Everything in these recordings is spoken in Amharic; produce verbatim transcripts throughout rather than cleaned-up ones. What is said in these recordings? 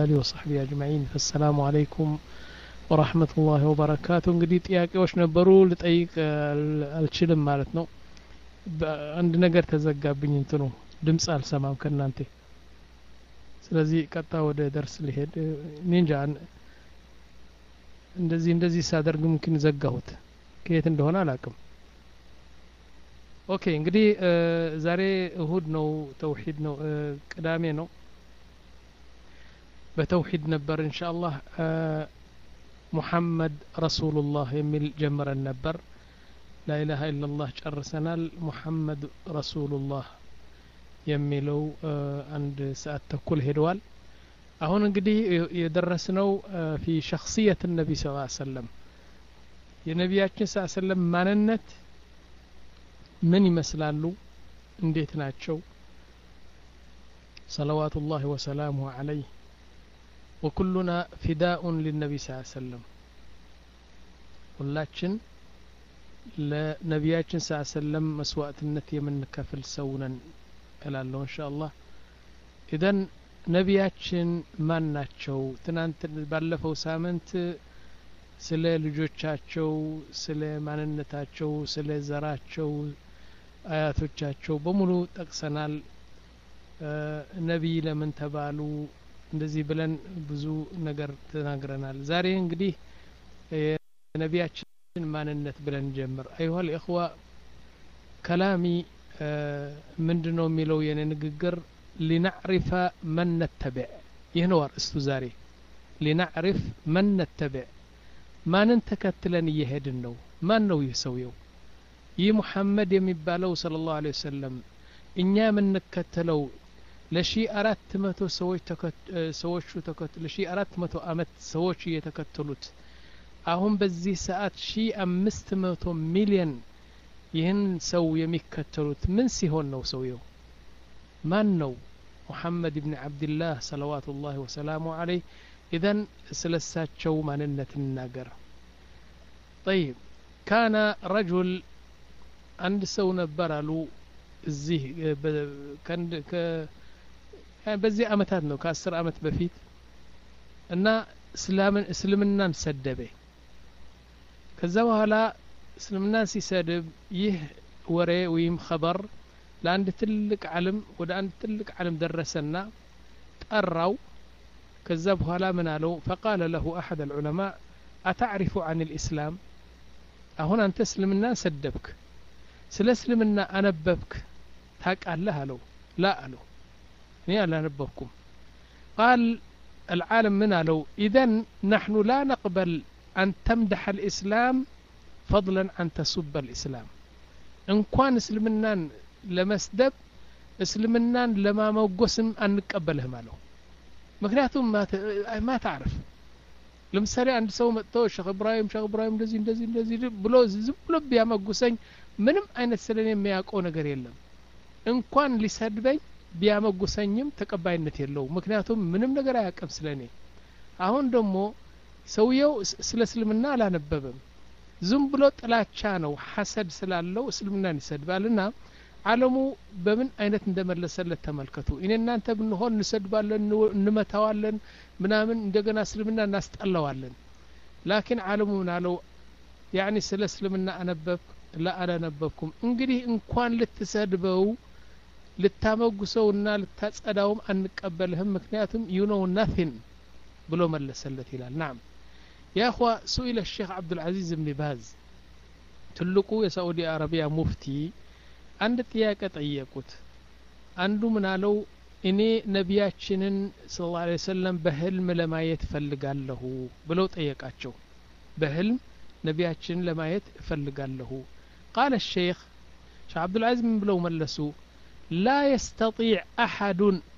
آله وصحبه أجمعين. فالسلام عليكم ورحمة الله وبركاته. እንግዲህ ጥያቄዎች ነበሩ ልጠይቅ አልችልም ማለት ነው። አንድ ነገር ተዘጋብኝ እንትኑ ድምጽ አልሰማም ከናንተ። ስለዚህ ቀጣ ወደ ደርስ ሊሄድ ኒንጃ እንደዚህ እንደዚህ ሳደርግ ممكن ዘጋሁት ከየት እንደሆነ አላውቅም። ኦኬ እንግዲህ ዛሬ እሁድ ነው ተውሂድ ነው ቅዳሜ ነው በተውሂድ ነበር ኢንሻአላህ ሙሐመድ ረሱሉላህ የሚል ጀምረን ነበር لا إله إلا الله ጨርሰናል ሙሐመድ ረሱሉላህ የሚለው አንድ ሰዓት ተኩል ሄዷል አሁን እንግዲህ የደረስነው في شخصية النبي صلى الله عليه وسلم የነቢያችን صلى الله عليه وسلم ማንነት ምን ይመስላሉ እንዴት ናቸው صلوات الله وسلامه عليه وكلنا فداء للنبي صلى الله عليه وسلم ሁላችን ለነቢያችን صلى الله عليه وسلم መስዋዕትነት የምንከፍል ሰው ነን እላለሁ ኢንሻአላህ ኢደን ነቢያችን ማን ናቸው ትናንት ባለፈው ሳምንት ስለ ልጆቻቸው ስለ ማንነታቸው ስለ ዘራቸው አያቶቻቸው በሙሉ ጠቅሰናል ነብይ ለምን ተባሉ እንደዚህ ብለን ብዙ ነገር ተናግረናል ዛሬ እንግዲህ የነቢያችን ማንነት ብለን ጀምር አይሁ الإخوة ከላሚ ምንድነው የሚለው የኔ ንግግር لنعرف من نتبع ይህነው አርእስቱ ዛሬ لنعرف من نتبع ማንን ተከትለን እየሄድን ነው ማን ነው ይህ ሰውየው ይህ ሙሐመድ የሚባለው ሰለላሁ ዐለይሂ ወሰለም እኛ የምንከተለው ለሺ አራት መቶ ሰዎች ሰዎቹ ተከተሉ ለሺ አራት መቶ አመት ሰዎች እየተከተሉት አሁን በዚህ ሰዓት ሺ አምስት መቶ ሚሊዮን ይህን ሰው የሚከተሉት ምን ሲሆን ነው ሰውየው ማን ነው ሙሐመድ ኢብኑ አብዱላህ ሰለዋቱላሂ ወሰላሙ ዐለይሂ ኢዘን ስለሳቸው ማንነት እንናገር طيب كان رجل عند ሰው ነበር አሉ እዚህ ከንድ ከ በዚህ አመታት ነው ከ10 አመት በፊት እና እስላምን እስልምናን ሰደበ ከዛ በኋላ እስልምናን ሲሰድብ ይህ ወሬ ወይም خبر ለአንድ ትልቅ ዓለም ወደ አንድ ትልቅ ዓለም ደረሰና ጠራው ከዛ በኋላ ምን አለው فقال له احد العلماء اتعرف عن الاسلام አሁን አንተ እስልምናን ሰደብክ ስለ እስልምና አነበብክ ታውቃለህ አለው لا አለው እኔ አላነበብኩም قال العالم من قالوا اذا نحن لا نقبل ان تمدح الاسلام فضلا عن تسب الاسلام ان كان اسلمنان لمسدب اسلمنان لما موقسم انقبله مالو ምክንያቱም ما تعرف ለምሳሌ አንድ ሰው መጥቶ ሼክ ኢብራሂም ሼክ ኢብራሂም እንደዚህ እንደዚህ እንደዚህ ብሎ ዝም ብሎ ቢያመጉሰኝ ምንም አይነት ስለኔ የሚያውቀው ነገር የለም እንኳን ሊሰድበኝ ቢያመጉሰኝም ተቀባይነት የለው ምክንያቱም ምንም ነገር አያውቅም ስለኔ አሁን ደግሞ ሰውየው ስለ እስልምና አላነበበም ዝም ብሎ ጥላቻ ነው ሐሰድ ስላለው እስልምናን ይሰድባልና ዓለሙ በምን አይነት እንደመለሰለት ተመልከቱ እኔና አንተ ብንሆን እንሰድባለን እንመታዋለን ምናምን እንደገና እስልምና እናስጠላዋለን ላኪን ዓለሙ ምናለው يعني ስለ እስልምና አነበብ لا አላነበብኩም እንግዲህ እንኳን ልትሰድበው ልታመጉሰውና ልታጸዳውም አንቀበልህም ምክንያቱም you know nothing ብሎ መለሰለት ይላል نعم يا اخوة سئل الشيخ عبد العزيز بن باز ትልቁ የሳዑዲ አረቢያ ሙፍቲ አንድ ጥያቄ ጠየቁት አንዱ ምን አለው እኔ ነቢያችንን ሰለላሁ ዐለይሂ ወሰለም በህልም ለማየት ፈልጋለሁ ብለው ጠየቃቸው በህልም ነቢያችንን ለማየት ፈልጋለሁ قال الشيخ شيخ عبد العزيز من بلو ملسو لا يستطيع أحد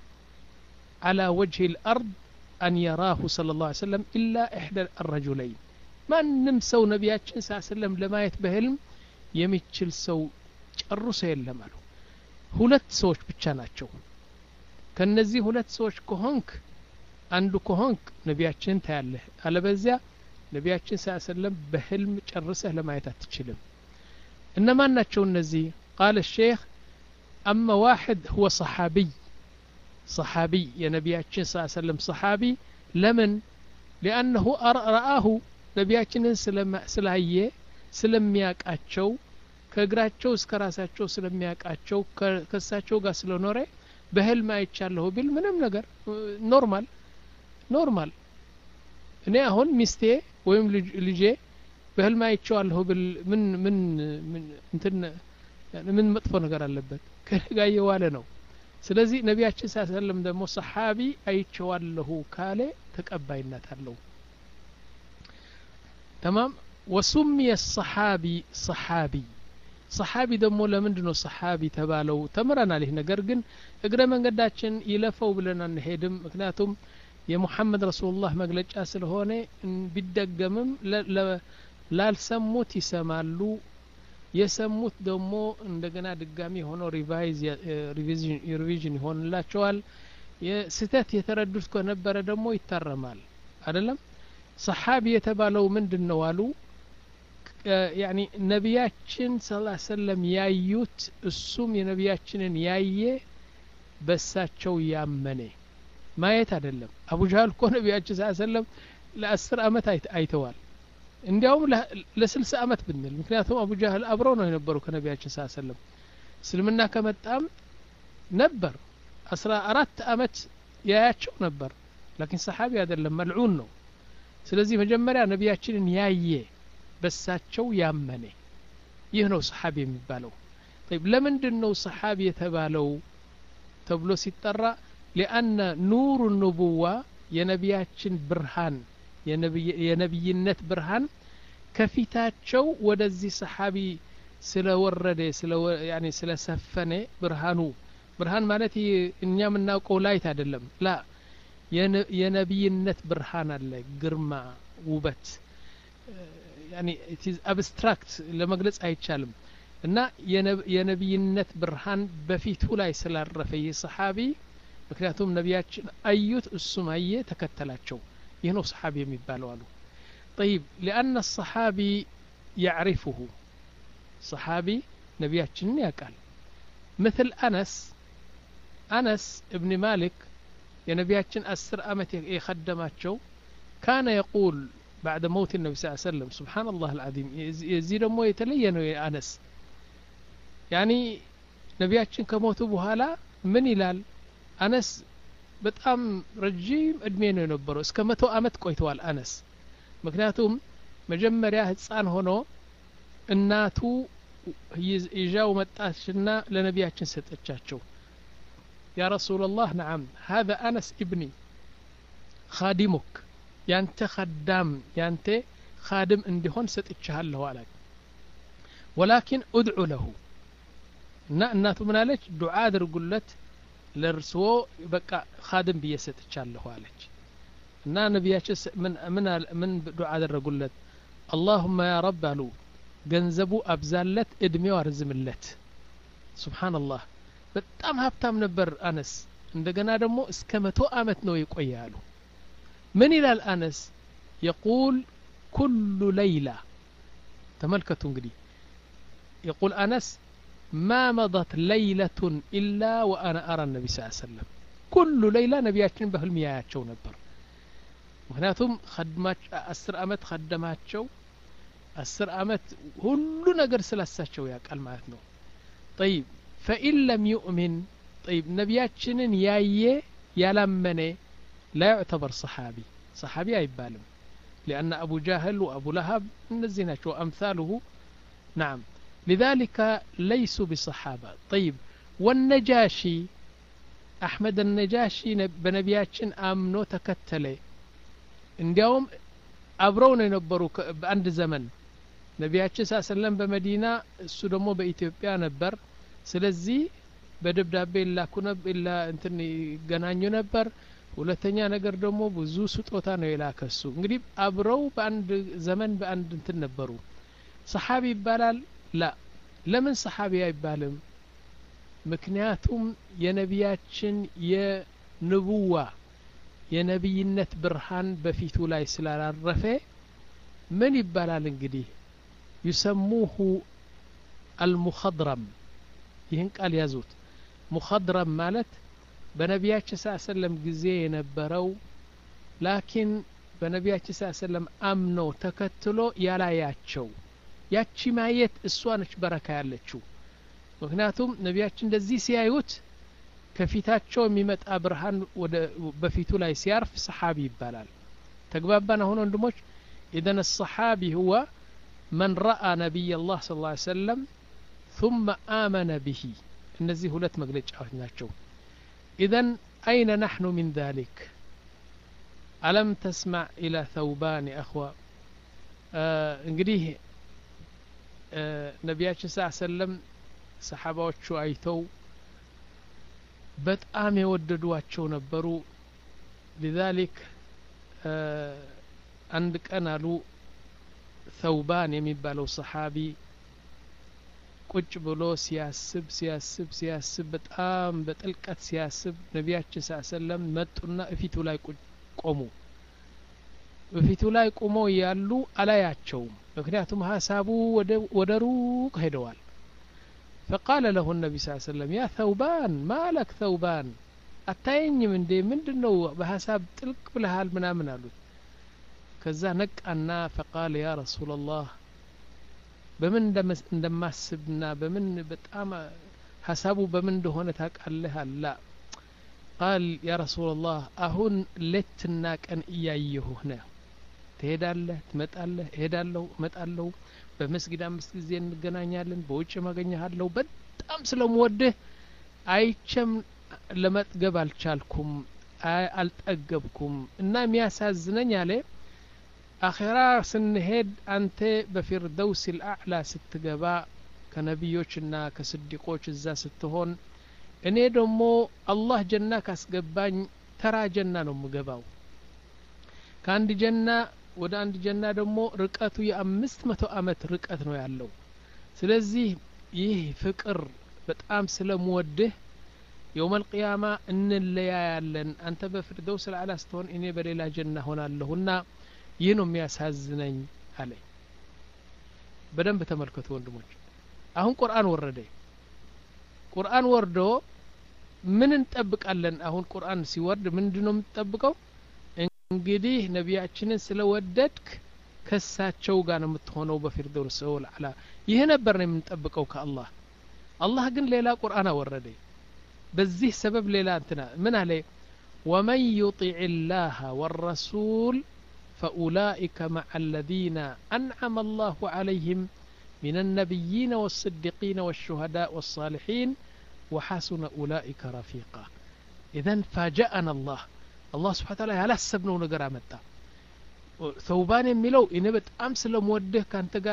على وجه الأرض أن يراه صلى الله عليه وسلم إلا إحدى الرجلين ما نمسو نبياتنا صلى الله عليه وسلم لما يتبهلم يميتشل سو ጨርሶ የለም አሉ ሁለት ሰዎች ብቻ ናቸው ከነዚህ ሁለት ሰዎች ከሆንክ አንዱ ከሆንክ ነቢያችን ታያለህ አለበዚያ ነቢያችን ሰለላሁ ዐለይሂ ወሰለም በህልም ጨርሰህ ለማየት አትችልም እነማን ናቸው እነዚህ قال الشيخ اما واحد هو صحابي صحابي يا نبياتشن صلى الله عليه وسلم صحابي لمن لأنه رآه نبياتشن سلاهيه ስለሚያቃቸው ከእግራቸው እስከ ራሳቸው ስለሚያቃቸው ከሳቸው ጋር ስለኖረ በህልም አይቻለሁ ቢል ምንም ነገር ኖርማል ኖርማል እኔ አሁን ሚስቴ ወይም ልጄ በህልም አይቻለሁ ቢል ምን ምን እንትን ምን መጥፎ ነገር አለበት ከጋ የዋለ ነው ስለዚህ ነቢያችን ሰለላሁ ዐለይሂ ወሰለም ደግሞ ሰሃቢ አይቻለሁ ካለ ተቀባይነት አለው تمام وسمي الصحابي صحابي صحابي دمو لمندنو صحابي تبالو تمرنا له ነገር ግን እግረ መንገዳችን ይለፈው ብለን አንሄድም ምክንያቱም የሙሐመድ ረሱላህ መግለጫ ስለሆነ ቢደገምም ላልሰሙት ይሰማሉ የሰሙት ደግሞ እንደገና ድጋሚ ሆኖ ሪቫይዝ ሪቪዥን ሪቪዥን ይሆንላቸዋል የስተት የተረዱት ከነበረ ደግሞ ይታረማል አይደለም صحابي የተባለው ምንድነው አሉ يعني ነቢያችን ሰለላሁ ዐለይሂ ወሰለም ያዩት እሱም የነቢያችንን ያየ በሳቸው ያመነ ማየት አይደለም አቡ ጃህል እኮ ነቢያችን ሰለላሁ ዐለይሂ ወሰለም ለአስር አመት አይተዋል እንዲያውም ለስልሳ አመት ብንል ምክንያቱም አቡ ጃህል አብረው ነው የነበሩ ከነቢያችን ሰለላሁ ዐለይሂ ወሰለም እስልምና ከመጣም ነበር አስራ አራት አመት ያያቸው ነበር لكن صحابي አይደለም መልዑን ነው ስለዚህ መጀመሪያ ነቢያችንን ያየ በሳቸው ያመነ ይህ ነው صحابي የሚባለው طيب ለምንድነው صحابي የተባለው ተብሎ ሲጠራ لأن نور النبوة የነቢያችን ብርሃን የነቢይነት ብርሃን ከፊታቸው ወደዚህ صحابي ስለወረደ ስለ يعني ስለሰፈነ ብርሃኑ ብርሃን ማለት እኛ ምናውቀው ላይት አይደለም ላ የነቢይነት ብርሃን አለ ግርማ ውበት يعني it is abstract ለመግለጽ አይቻልም እና የነቢይነት ብርሃን በፊቱ ላይ ስላረፈ የሰሃቢ ምክንያቱም ነቢያችን አዩት እሱም አየ ተከተላቸው ይህ ነው ሰሃቢ የሚባለው አሉ طيب لأن الصحابي يعرفه صحابي ነቢያችንን ያውቃል مثل أنس أنس ابن مالك የነቢያችን አስር አመት የخدማቸው كان يقول بعد موت النبي صلى الله عليه وسلم سبحان الله العظيم يزيد مو يتليه ነው أنس يعني ነቢያችን ከሞቱ በኋላ ምን ይላል أنس በጣም ረጅም እድሜ ነው የነበረው እስከ መቶ አመት ቆይቷል أنس ምክንያቱም መጀመሪያ ህፃን ሆኖ እናቱ ይጃው መጣችና ለነቢያችን ሰጠቻቸው يا رسول الله نعم هذا أنس ابني خادمك ያንተ خدام ያንተ خادم እንዲሆን ሰጥቻለሁ አላት ولكن ادعو له እና እናቱ ምን አለች ዱዓ አድርጉለት ለርሶ በቃ خادم በየሰጥቻለሁ አለች እና ነብያችን ምን ምን ምን ዱዓ አደረጉለት اللهم يا رب አሉ ገንዘቡ አብዛለት እድሜው አርዝምለት سبحان الله በጣም ሀብታም ነበር أنس እንደገና ደግሞ እስከ መቶ አመት ነው ይቆያሉ من إلى الأنس يقول كل ليلة تملكتون قدي يقول أنس ما مضت ليلة إلا وأنا أرى النبي صلى الله عليه وسلم كل ليلة نبياتنا بهالميايات شو نبر وهناتهم خدمات أسر أمت خدمات شو أسر أمت كل نقر سلسة شو ياك المعتنو طيب فإن لم يؤمن طيب نبياتنا يايه يلمني لا يعتبر صحابي صحابي أيبالم لأن أبو جهل وأبو لهب نزينا شو أمثاله نعم لذلك ليسوا بصحابة طيب والنجاشي أحمد النجاشي بنبياتشن آمنو تكتلي انديوم أبرون ينبروا بعند زمن نبياتشن صلى الله عليه وسلم بمدينة السودمو بإثيوبيا نبر سلزي بدبداب إلا كنب إلا انتني قنانيو نبر ሁለተኛ ነገር ደግሞ ብዙ ስጦታ ነው የላከሱ እንግዲህ አብረው በአንድ ዘመን በአንድ እንትን ነበሩ ሰሃቢ ይባላል ላ ለምን ሰሃቢ አይባልም ምክንያቱም የነቢያችን የንቡዋ የነቢይነት ብርሃን በፊቱ ላይ ስላላረፈ ምን ይባላል እንግዲህ يسموه المخضرم ይህን ቃል ያዙት مخضرم ማለት በነቢያችን ሰለላሁ ጊዜ የነበረው ላኪን በነቢያችን ሰለላሁ አምኖ ተከትሎ ያላያቸው ያቺ ማየት እሷ ነች በረካ ያለችው ምክንያቱም ነቢያችን እንደዚህ ሲያዩት ከፊታቸው የሚመጣ ብርሃን ወደ በፊቱ ላይ ሲያርፍ ሰሃቢ ይባላል ተግባባና ሆኖ ወንድሞች اذا الصحابي هو من راى نبي الله صلى الله عليه وسلم ثم آمن به እነዚህ ሁለት መግለጫዎች ናቸው اذا اين نحن من ذلك ألم تسمع إلى ثوبان يا أخوة እንግዲህ ነቢያችን ሰለላሁ ዐለይሂ ወሰለም ሰሃባዎቹ አይተው በጣም የወደዷቸው ነበሩ لذلك አንድ ቀን አሉ ثوبان የሚባለው ሰሃቢ ቁጭ ብሎ ሲያስብ ሲያስብ ሲያስብ በጣም በጥልቀት ሲያስብ ነቢያችን ሰለላሁ ዐለይሂ ወሰለም መጡና እፊቱ ላይ ቆሙ በፊቱ ላይ ቆሞ ያሉ አላያቸውም ምክንያቱም ሐሳቡ ወደ ወደ ሩቅ ሄደዋል فقال له النبي صلى الله عليه وسلم يا ثوبان ما لك ثوبان አታየኝም እንዴ ምንድነው በሐሳብ ጥልቅ ብለሃል ምናምን አሉት ከዛ ነቃና فقال يا رسول الله በምን እንደማስብና በምን በጣም ሐሳቡ በምን እንደሆነ ታውቃለህ አላ قال يا رسول الله አሁን ለትና ቀን እያየሁህ ነው ትሄዳለህ ትመጣለህ እሄዳለሁ እመጣለሁ በመስጊድ አምስት ጊዜ እንገናኛለን በውጭ ማገኘሃለሁ በጣም ስለምወድህ አይቸም ለመጥገብ አልቻልኩም አልጠገብኩም እና የሚያሳዝነኝ አለ አኺራ ስንሄድ አንተ በፊርደውስ الأعلى ስትገባ ከነቢዮችና ከስዲቆች እዛ ስትሆን እኔ ደግሞ አላህ ጀና ካስገባኝ ተራ ጀና ነው ምገባው ከአንድ ጀና ወደ አንድ ጀና ደግሞ ርቀቱ የአምስት መቶ አመት ርቀት ነው ያለው ስለዚህ ይህ ፍቅር በጣም ስለምወድህ يوم القيامة እንለያያለን አንተ በፊርደውስ الأعلى ስትሆን እኔ በሌላ ጀና ሆናለሁና ይህ ነው የሚያሳዝነኝ አለ በደንብ ተመልከቱ ወንድሞች አሁን ቁርአን ወረደ ቁርአን ወርዶ ምን እንጠብቃለን አሁን ቁርአን ሲወርድ ምንድነው የምትጠብቀው እንግዲህ ነቢያችንን ስለወደድክ ከሳቸው ጋር ነው የምትሆነው በፊርደውስ الأعلى ይሄ ነበር ነው የምንጠብቀው ከአላህ አላህ ግን ሌላ ቁርአን አወረደ በዚህ ሰበብ ሌላ እንትና ምን አለ ومن يطع الله والرسول فأولئك مع الذين أنعم الله عليهم من النبيين والصديقين والشهداء والصالحين وحسن أولئك رفيقا إذن فاجأنا الله الله سبحانه وتعالى هل حسبنا نقر عمتا ثوبان يميلو إنه بتأم سلموده كان تقا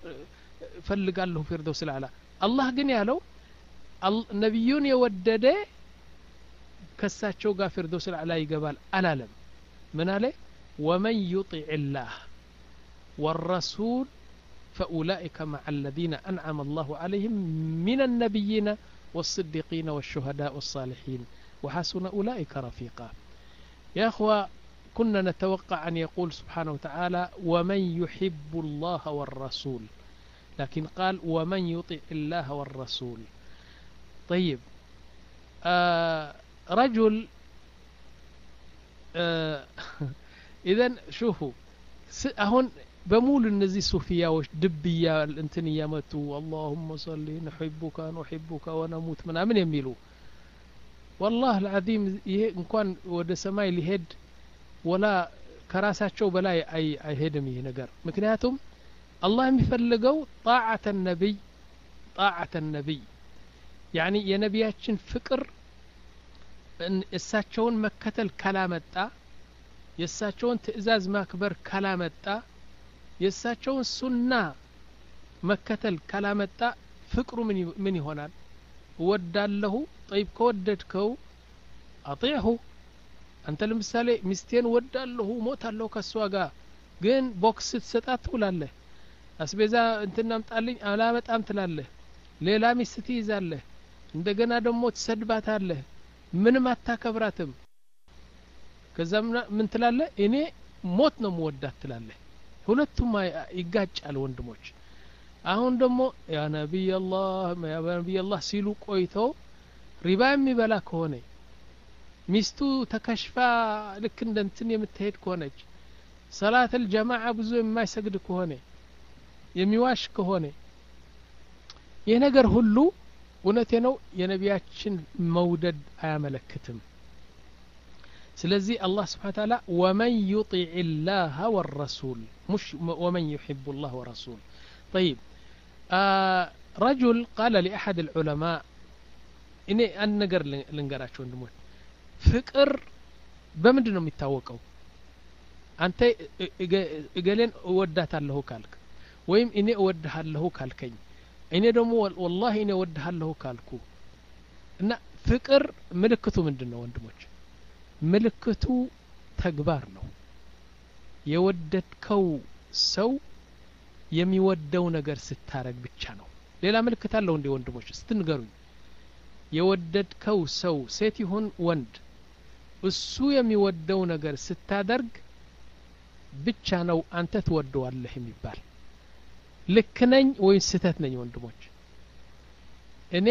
فلقال له فردوس الأعلى الله قني له النبيون يودده كساتشو قا فردوس الأعلى يقبال ألالم من عليه ومن يطع الله والرسول فأولئك مع الذين أنعم الله عليهم من النبيين والصديقين والشهداء والصالحين وحسن أولئك رفيقا يا أخوة كنا نتوقع أن يقول سبحانه وتعالى ومن يحب الله والرسول لكن قال ومن يطع الله والرسول طيب آه رجل آه إذن شوفوا هون بمول النزي صوفياوش دبيا الانتن يمتوا اللهم صل نحبك نحبك ونموت من من يميلوا والله العظيم إن كان ود سماي لهد ولا كراساتشو بلاي أي أي هدم ينقر مكنياتهم الله يفلقوا طاعة النبي طاعة النبي يعني يا نبياتشن فكر إن الساتشون مكة الكلامة የሳቸውን ትእዛዝ ማክበር ካላመጣ የሳቸውን ሱና መከተል ካላመጣ ፍቅሩ ምን ምን ይሆናል ወዳለሁ طيب ከወደድከው አጥይሁ አንተ ለምሳሌ ሚስቴን ወዳለሁ ሞታለሁ ከሷ ጋር ግን ቦክስ ትሰጣት ትውላለህ አስቤዛ እንትናምጣልኝ አላመጣም ትላለህ ሌላ ሚስት ትይዛለህ እንደገና ደግሞ ትሰድባታለህ ምንም አታከብራትም ከዛ ምን ትላለህ እኔ ሞት ነው ወዳት ትላለህ ሁለቱም ይጋጫል ወንድሞች አሁን ደግሞ ያ ነብይ አላህ ያ ነብይ አላህ ሲሉ ቆይተው ሪባ የሚበላ ከሆነ ሚስቱ ተከሽፋ ልክ እንደ እንትን የምትሄድ ከሆነች ሰላት الجماعه ብዙ የማይሰግድ ከሆነ የሚዋሽ ከሆነ ይህ ነገር ሁሉ እውነቴ ነው የነቢያችን መውደድ አያመለክትም ስለዚህ አላህ Subhanahu Wa Ta'ala ومن يطيع الله والرسول مش ومن يحب الله والرسول طيب آه رجل قال لأحد العلماء إني أن نقر لنقراش وندموت ፍቅር በምንድን ነው የሚታወቀው አንተ እገሌን እወዳታለሁ ካልክ ወይም እኔ እወድሃለሁ ካልከኝ እኔ ደግሞ والله እኔ እወድሃለሁ ካልኩ እና ፍቅር ምልክቱ ምንድነው ወንድሞች ምልክቱ ተግባር ነው የወደድከው ሰው የሚወደው ነገር ስታረግ ብቻ ነው ሌላ ምልክት አለው እንዴ ወንድሞች ስትንገሩኝ የወደድከው ሰው ሴት ይሁን ወንድ እሱ የሚወደው ነገር ስታደርግ ብቻ ነው አንተ ትወደዋለህ የሚባል ልክ ነኝ ወይ ስህተት ነኝ ወንድሞች እኔ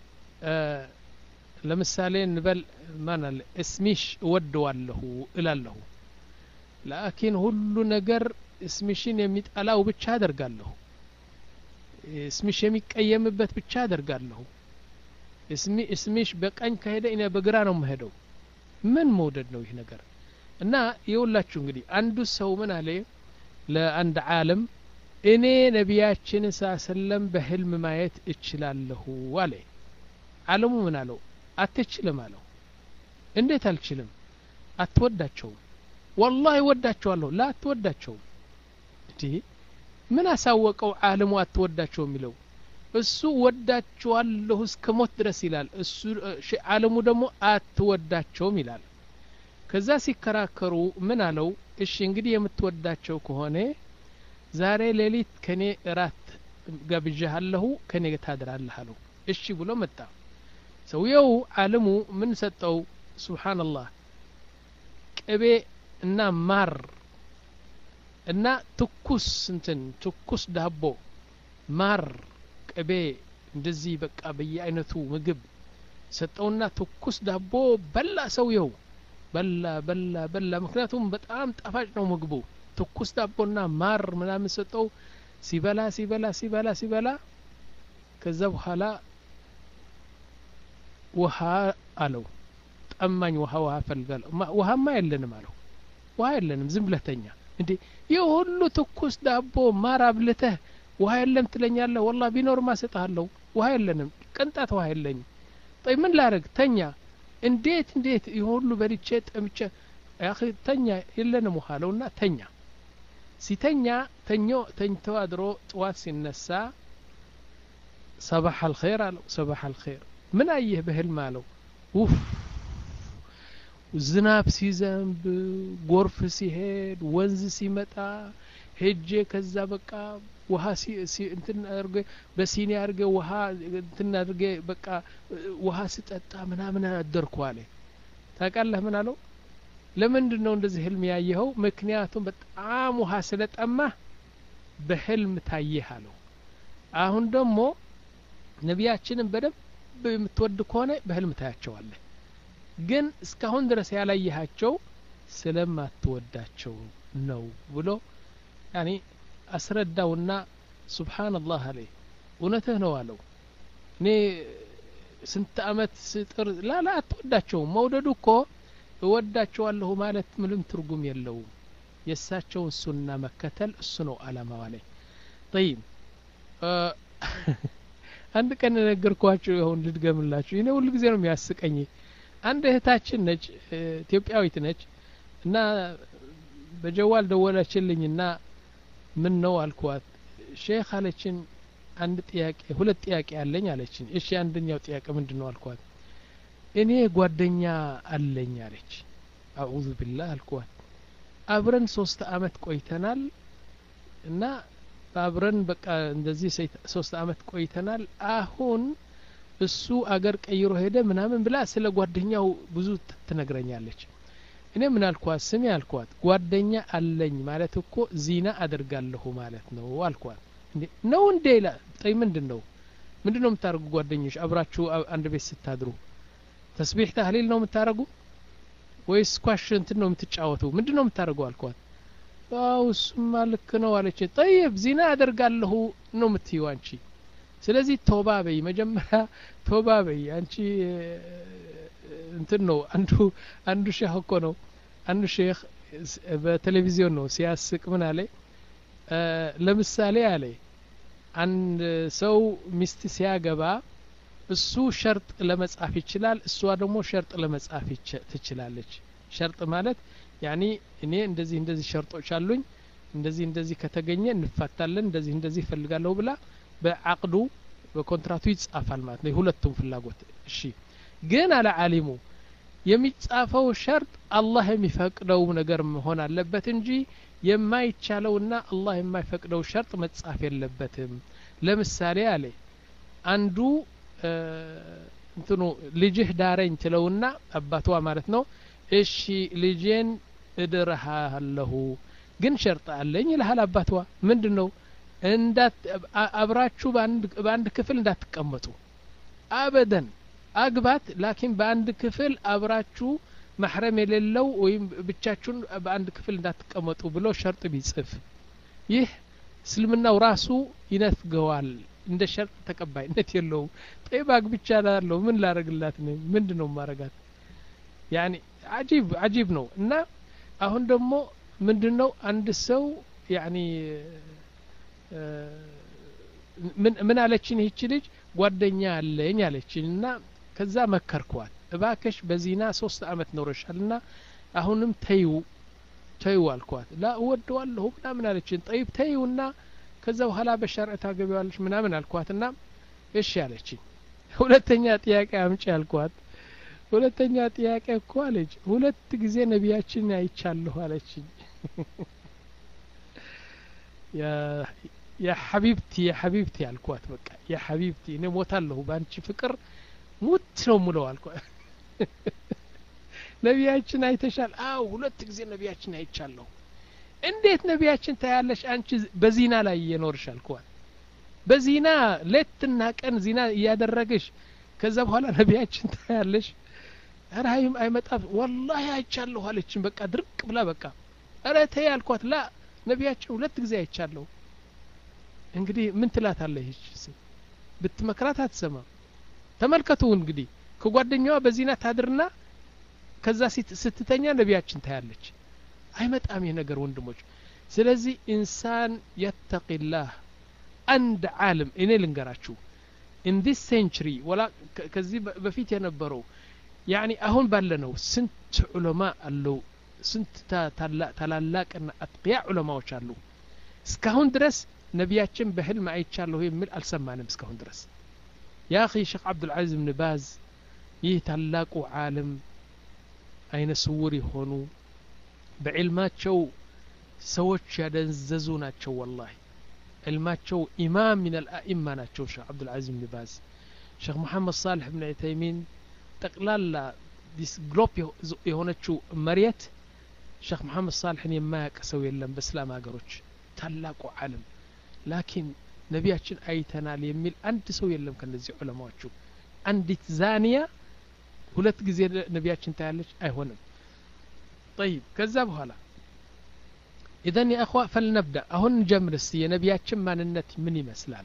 ለምሳሌ እንበል ማን አለ እስሚሽ እወደዋለሁ እላለሁ ላኪን ሁሉ ነገር እስሚሽን የሚጣላው ብቻ አደርጋለሁ እስሚሽ የሚቀየምበት ብቻ አደርጋለሁ እስሚ እስሚሽ በቀኝ ከሄደ እኔ በግራ ነው የምሄደው ምን መውደድ ነው ይህ ነገር እና ይውላችሁ እንግዲህ አንዱ ሰው ምን አለ ለአንድ ዓለም እኔ ነቢያችን ሰለም በህልም ማየት እችላለሁ አለ ዓለሙ ምን አለው አትችልም አለው እንዴት አልችልም አትወዳቸው والله ወዳቸዋለሁ ላ አትወዳቸው እንዴ ምን አሳወቀው ዓለሙ አትወዳቸው የሚለው እሱ ወዳቸዋለሁ እስከ ሞት ድረስ ይላል እሱ ዓለሙ ደግሞ አትወዳቸውም ይላል ከዛ ሲከራከሩ ምን አለው እሺ እንግዲህ የምትወዳቸው ከሆነ ዛሬ ሌሊት ከኔ እራት ጋብዣለሁ ከኔ ታድራለህ አለው እሺ ብሎ መጣ ሰውየው ዓለሙ ምን ሰጠው ሱብሃንአላህ ቅቤ እና ማር እና ትኩስ እንትን ትኩስ ዳቦ ማር ቅቤ እንደዚህ በቃ በየአይነቱ ምግብ ሰጠውና ትኩስ ዳቦ በላ ሰውየው በላ በላ በላ ምክንያቱም በጣም ጣፋጭ ነው ምግቡ ትኩስ ዳቦና ማር ምናምን ሰጠው ሲበላ ሲበላ ሲበላ ሲበላ ከዛ በኋላ ውሃ አለው ጠማኝ ውሃ ውሃ ፈልጋለሁ ውሃማ የለንም አለው ውሃ የለንም ዝም ብለተኛ እንዴ የሁሉ ትኩስ ዳቦ ማር አብልተህ ውሃ የለም ትለኛለህ والله ቢኖር ማሰጣለሁ ውሃ የለንም ቅንጣት ውሃ የለኝም طيب ምን ላረግ ተኛ እንዴት እንዴት ይሁሉ በልቼ ጠምቼ ያኺ ተኛ የለንም ውሃ አለውና ተኛ ሲተኛ ተኞ ተኝቶ አድሮ ጥዋት ሲነሳ صباح الخير አለው صباح الخير ምን አየህ በህልም አለው ኡፍ ዝናብ ሲዘንብ ጎርፍ ሲሄድ ወንዝ ሲመጣ ሄጄ ከዛ በቃ ውሃ ሲ እንትን አርገ በሲኒ አርገ ውሃ እንትን አርገ በቃ ውሃ ሲጠጣ ምናምን አደርኩ አለ ታውቃለህ ምን አለው ለምንድን ነው እንደዚህ ህልም ያየኸው ምክንያቱም በጣም ውሃ ስለጠማ በህልም ታየህ አለው አሁን ደግሞ ነቢያችንን በደንብ የምትወድ ከሆነ በህልም ታያቸዋለህ ግን እስካሁን ድረስ ያላየሃቸው ስለማትወዳቸው ነው ብሎ ያኒ አስረዳውና ሱብሃንአላህ አለይ እውነትህ ነው አለው እኔ ስንት አመት ስጥር ላ ላ አትወዳቸው መውደዱ እኮ እወዳቸዋለሁ ማለት ምንም ትርጉም የለውም የሳቸውን ሱና መከተል እሱ ነው አላማው አለይ طيب አንድ ቀን ነገርኳችሁ ይሁን ልድገምላችሁ እኔ ሁሉ ጊዜ ነው የሚያስቀኝ አንድ እህታችን ነች ኢትዮጵያዊት ነች እና በጀዋል ደወለችልኝና ምን ነው አልኳት ሼክ አለችን አንድ ጥያቄ ሁለት ጥያቄ አለኝ አለችን እሺ አንደኛው ጥያቄ ምንድነው አልኳት እኔ ጓደኛ አለኝ አለች አዑዙ ቢላህ አልኳት አብረን ሶስት አመት ቆይተናል እና አብረን በቃ እንደዚህ ሶስት አመት ቆይተናል አሁን እሱ አገር ቀይሮ ሄደ ምናምን ብላ ስለ ጓደኛው ብዙ ትነግረኛለች እኔ ምን አልኳት ስሚ አልኳት ጓደኛ አለኝ ማለት እኮ ዚና አደርጋለሁ ማለት ነው አልኳት እንዴ ነው እንዴ ላ ጠይ ምንድነው ምንድነው የምታረጉ ጓደኞች አብራችሁ አንድ ቤት ስታድሩ ተስቢህ ተህሊል ነው የምታረጉ ወይስ ኳሽ እንትን ነው የምትጫወቱ ምንድነው የምታደርገው አልኳት አው እሱማ ልክ ነው አለች طيب ዚና አደርጋለሁ ነው የምትይው አንቺ ስለዚህ ቶባ በይ መጀመሪያ ቶባ በይ አንቺ እንትን ነው አንዱ አንዱ ሼህ እኮ ነው አንዱ ሼህ በቴሌቪዥን ነው ሲያስቅ ምን አለ ለምሳሌ አለ አንድ ሰው ሚስት ሲያገባ እሱ ሸርጥ ለመጻፍ ይችላል እሷ ደግሞ ሸርጥ ለመጻፍ ትችላለች ሸርጥ ማለት ያኒ እኔ እንደዚህ እንደዚህ ሸርጦች አሉኝ እንደዚህ እንደዚህ ከተገኘ እንፋታለን እንደዚህ እንደዚህ ፈልጋለሁ ብላ በአቅዱ በኮንትራቱ ይጻፋል ማለት ነው ሁለቱም ፍላጎት እሺ ግን አለ ዓሊሙ የሚጻፈው ሸርጥ አላህ የሚፈቅደው ነገር መሆን አለበት እንጂ የማይቻለውና አላህ የማይፈቅደው ሸርጥ መጻፍ የለበትም ለምሳሌ አለ አንዱ እንትኑ ልጅህ ዳረኝ ትለውና አባቷ ማለት ነው እሺ ልጄን እድርሃለሁ ግን ሸርጥ አለኝ ይልሃል አባቷ ምንድነው እንዳት አብራችሁ በአንድ በአንድ ክፍል እንዳትቀመጡ አበደን አግባት ላኪን በአንድ ክፍል አብራችሁ محرم የሌለው ወይም ብቻችሁን በአንድ ክፍል እንዳትቀመጡ ብሎ ሸርጥ ቢጽፍ ይህ እስልምናው ራሱ ይነፍገዋል እንደ ሸርጥ ተቀባይነት የለውም طيب አግብቻ ላለው ምን ላረግላት ነው ምንድነው ማረጋት يعني عجيب عجيب ነው እና አሁን ደግሞ ምንድነው አንድ ሰው يعني ምን ምን አለችን ይህች ልጅ ጓደኛ አለኝ አለችና ከዛ መከርኳት እባክሽ በዚና ሶስት አመት ኖርሻልና አሁንም ተዩ ተዩ አልኳት ላ ወደዋለሁ ምናምን አለችን طيب ተዩና ከዛ በኋላ በሸርዕ ታገቢዋለሽ ምናምን አልኳትና እሺ አለችኝ ሁለተኛ ጥያቄ አምጪ አልኳት ሁለተኛ ጥያቄ እኮ አለች ሁለት ጊዜ ነቢያችን አይቻለሁ አለችኝ ያ ያ ሐቢብቲ ያ ሐቢብቲ አልኳት በቃ ያ ሐቢብቲ እኔ ሞታለሁ ባንቺ ፍቅር ሙት ነው ሙለው አልኳት ነቢያችን አይተሻል አው ሁለት ጊዜ ነቢያችን አይቻለሁ እንዴት ነቢያችን ታያለሽ አንቺ በዚና ላይ እየኖርሽ አልኳት በዚና ለትና ቀን ዚና ያደረገሽ ከዛ በኋላ ነቢያችን ታያለሽ አራይም አይመጣም ወላሂ አይቻለሁ አለችን በቃ ድርቅ ብላ በቃ አረ ተይ አልኳት ላ ነቢያችን ሁለት ጊዜ አይቻለሁ እንግዲህ ምን ትላታለሽ ብትመክራት አትሰማ ተመልከቱ እንግዲህ ከጓደኛዋ በዚና ታድርና ከዛ ስትተኛ ነቢያችን ታያለች አይመጣም ይሄ ነገር ወንድሞች ስለዚህ ኢንሳን يتقيله አንድ ዓለም እኔ ልንገራችሁ in this century ወላ ከዚህ በፊት የነበረው يعني አሁን ባለነው ስንት ዑለማ አለው ስንት ታላላቅና አጥቂያ ዑለማዎች አሉ እስካሁን ድረስ ነቢያችን በህልም አይቻለሁ የሚል አልሰማንም እስካሁን ድረስ يا اخي شيخ عبد العزيز بن باز ይህ ታላቁ ዓለም አይነ ስውር ሆኑ በዕልማቸው ሰዎች ያደንዘዙ ናቸው والله علماቸው ኢማም من الائمه ናቸው ሼክ عبد العزيز بن باز ሼክ መሐመድ صالح بن عثيمين ጠቅላላ ዲስ ግሎብ የሆነችው መሪየት ሼክ መሐመድ صالحን የማያውቅ ሰው የለም በእስላም ሀገሮች ታላቁ ዓለም ላኪን ነቢያችን አይተናል የሚል አንድ ሰው የለም ከነዚህ ዑለማዎቹ አንዲት ዛኒያ ሁለት ጊዜ ነቢያችን ታያለች አይሆንም طيب ከዛ በኋላ اذا يا اخوه فلنبدا አሁን እንጀምር እስቲ የነቢያችን ማንነት ምን ይመስላል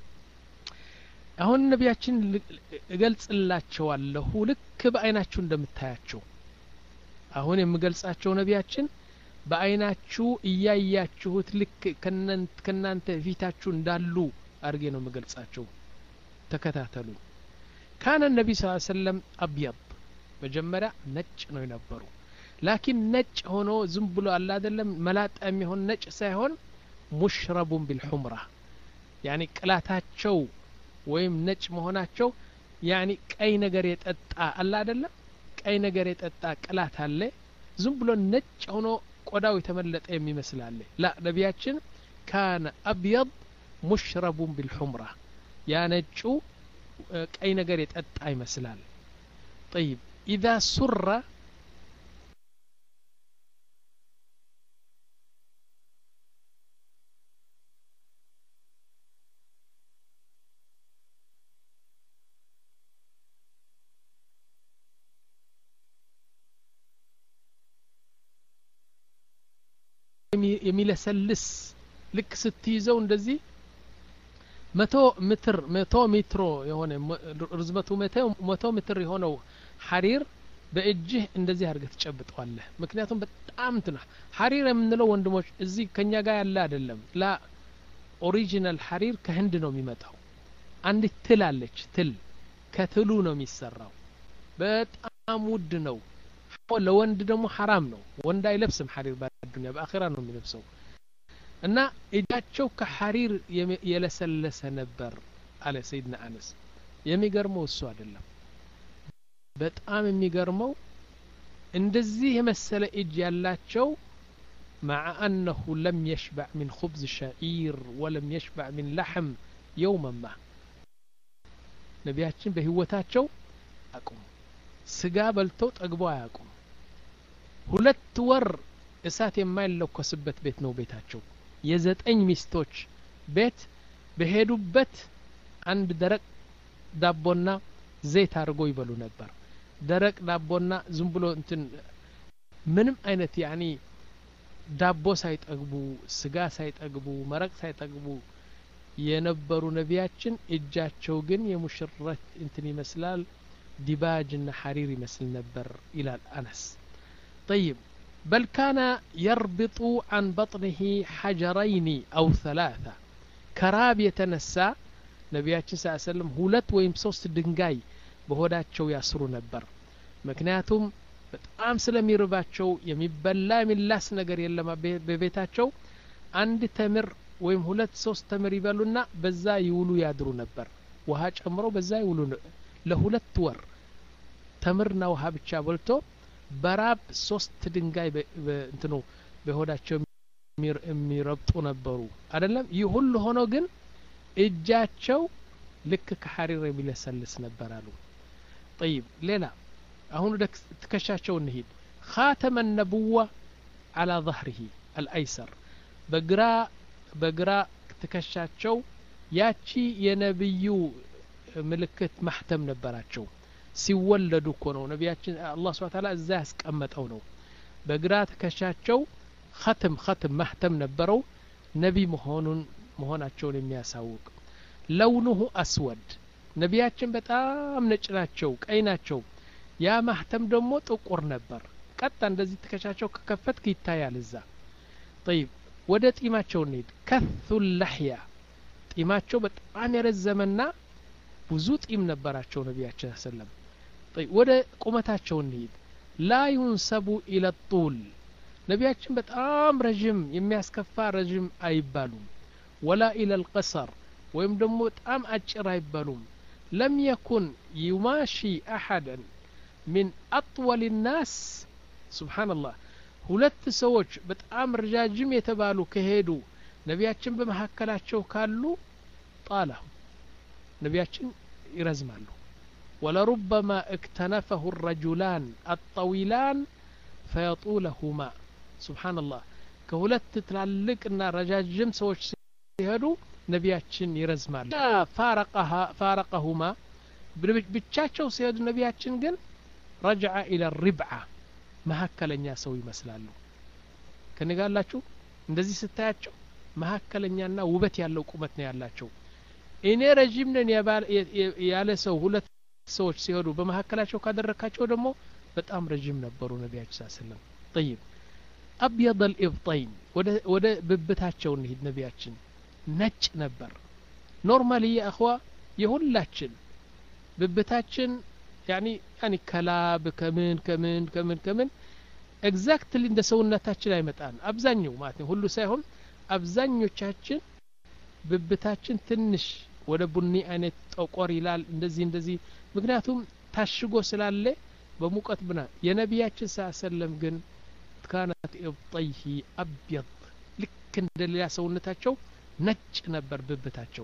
አሁን ነቢያችን እገልጽላቸዋለሁ ልክ በአይናችሁ እንደምታያቸው አሁን የምገልጻቸው ነቢያችን በአይናችሁ እያያችሁት ልክ ከናንተ ፊታችሁ እንዳሉ አርጌ ነው የምገልጻቸው ተከታተሉ كان النبي صلى الله عليه وسلم ابيض መጀመሪያ ነጭ ነው የነበሩ ላኪን ነጭ ሆኖ ዝም ብሎ አላ አይደለም መላጣ የሚሆን ነጭ ሳይሆን ሙሽረቡ بالحمرة يعني ቅላታቸው ወይም ነጭ መሆናቸው يعني ቀይ ነገር የጠጣ አላ አይደለም ቀይ ነገር የጠጣ ቅላት አለ ዝም ብሎ ነጭ ሆኖ ቆዳው የተመለጠ የሚመስል አለ لا ነቢያችን كان ابيض مشرب بالحمرة ያ ነጩ ቀይ ነገር የጠጣ ይመስላል طيب اذا سر የሚለሰልስ ልክ ስትይዘው እንደዚህ መቶ ሜትር መቶ ሜትሮ የሆነ ርዝመቱ መቶ ሜትር የሆነው ሐሪር በእጅህ እንደዚህ አድርገህ ትጨብጠዋለህ ምክንያቱም በጣም እንትና ሐሪር የምንለው ወንድሞች እዚህ ከኛ ጋር ያለ አይደለም ላ ኦሪጂናል ሐሪር ከህንድ ነው የሚመጣው አንድ ትል አለች ትል ከትሉ ነው የሚሰራው በጣም ውድ ነው ለወንድ ደግሞ حرام ነው ወንድ አይለብስም ሐሪር በዱንያ በአኺራ ነው የሚለብሰው እና እጃቸው ከሐሪር የለሰለሰ ነበር አለ ሰይድና አነስ የሚገርመው እሱ አይደለም በጣም የሚገርመው እንደዚህ የመሰለ እጅ ያላቸው مع أنه لم يشبع من خبز شعير ولم يشبع من لحم يوما ما ነቢያችን በህይወታቸው አቁም ስጋ በልተው ጠግበው አያውቁም ሁለት ወር እሳት የማይለኮስበት ቤት ነው ቤታቸው የዘጠኝ ሚስቶች ቤት በሄዱበት አንድ ደረቅ ዳቦና ዘይት አድርጎ ይበሉ ነበር ደረቅ ዳቦና ዝም ብሎ እንትን ምንም አይነት ያኒ ዳቦ ሳይጠግቡ ስጋ ሳይጠግቡ መረቅ ሳይጠግቡ የነበሩ ነቢያችን እጃቸው ግን የሙሽረት እንትን ይመስላል ዲባጅና ሐሪር ይመስል ነበር ይላል አነስ طيب بل كان يربط عن بطنه حجرين أو ثلاثة كراب يتنسى ነቢያችን ሰለላሁ ዐለይሂ ወሰለም ሁለት ወይም ሶስት ድንጋይ በሆዳቸው ያስሩ ነበር ምክንያቱም በጣም ስለሚርባቸው የሚበላ የሚላስ ነገር የለም በቤታቸው አንድ ተምር ወይም ሁለት ሶስት ተምር ይበሉና በዛ ይውሉ ያድሩ ነበር ውሃ ጨምሮ በዛ ይውሉ ለሁለት ወር ተምርና ውሃ ብቻ በልቶ በራብ ሶስት ድንጋይ እንትኑ በሆዳቸው የሚረብጡ ነበሩ አይደለም ይህ ሁሉ ሆኖ ግን እጃቸው ልክ ከሐሪር የሚለሰልስ ነበር አሉ طيب ሌላ አሁን ተከሻቸው እንሂድ خاتم النبوة على ظهره الأيسر በግራ በግራ ተከሻቸው ያቺ የነብዩ ምልክት ማህተም ነበራቸው ሲወለዱ እኮ ነው ነቢያችን አላህ Subhanahu Wa Ta'ala እዛ ያስቀመጠው ነው በግራ ተከሻቸው ختم ختم ማህተም ነበረው ነቢ መሆኑን መሆናቸውን የሚያሳውቅ لونه أسود ነቢያችን በጣም ነጭ ናቸው ቀይ ናቸው ያ ማህተም ደግሞ ጥቁር ነበር ቀጣ እንደዚህ ተከሻቸው ከከፈትክ ይታያል እዛ طيب ወደ ጢማቸው እንሂድ ከሱ ለህያ ጢማቸው በጣም የረዘመና ብዙ ጢም ነበራቸው ነቢያችን ሰለላሁ طيب ወደ ቁመታቸው እንሂድ لا ينسب الى الطول ነቢያችን በጣም ረጅም የሚያስከፋ ረጅም አይባሉም ولا الى القصر ወይም ደግሞ በጣም አጭር አይባሉም لم يكن يماشي احدا من اطول الناس سبحان الله ሁለት ሰዎች በጣም ረጃጅም የተባሉ ከሄዱ ነቢያችን በመሐከላቸው ካሉ ጣላሁ ነቢያችን ይረዝማሉ ولربما اكتنفه الرجلان الطويلان فيطولهما سبحان الله ከሁለት ትላልቅና ረጃጅም ሰዎች ሲሄዱ ነቢያችን ይረዝማሉ فارقها فارقهما ብቻቸው ሲሄዱ ነቢያችን ግን رجع الى الربعه መሐከለኛ ሰው ይመስላሉ ከነጋላችሁ እንደዚህ ስታያቸው መሐከለኛና ውበት ያለው ቁመት ነው ያላቸው እኔ ረጅም ነኝ ያለ ሰው ሁለት ሰዎች ሲሄዱ በመሐከላቸው ካደረካቸው ደግሞ በጣም ረጅም ነበሩ ነቢያችን ሰለላሁ ዐለይሂ ወሰለም طيب ابيض الابطين ወደ ብብታቸው እንሂድ ነቢያችን ነጭ ነበር ኖርማሊ ያخوا የሁላችን ብብታችን يعني يعني كلاب كمن كمن كمن كمن exactly እንደ ሰውነታችን አይመጣን አብዛኛው ማለት ነው ሁሉ ሳይሆን አብዛኞቻችን ብብታችን ትንሽ ወደ ቡኒ አይነት ጠቆር ይላል እንደዚህ እንደዚህ ምክንያቱም ታሽጎ ስላለ በሙቀት ብና የነቢያችን ሰለላሁ ግን كانت ابطيه ابيض ልክ እንደ ሌላ ሰውነታቸው ነጭ ነበር ብብታቸው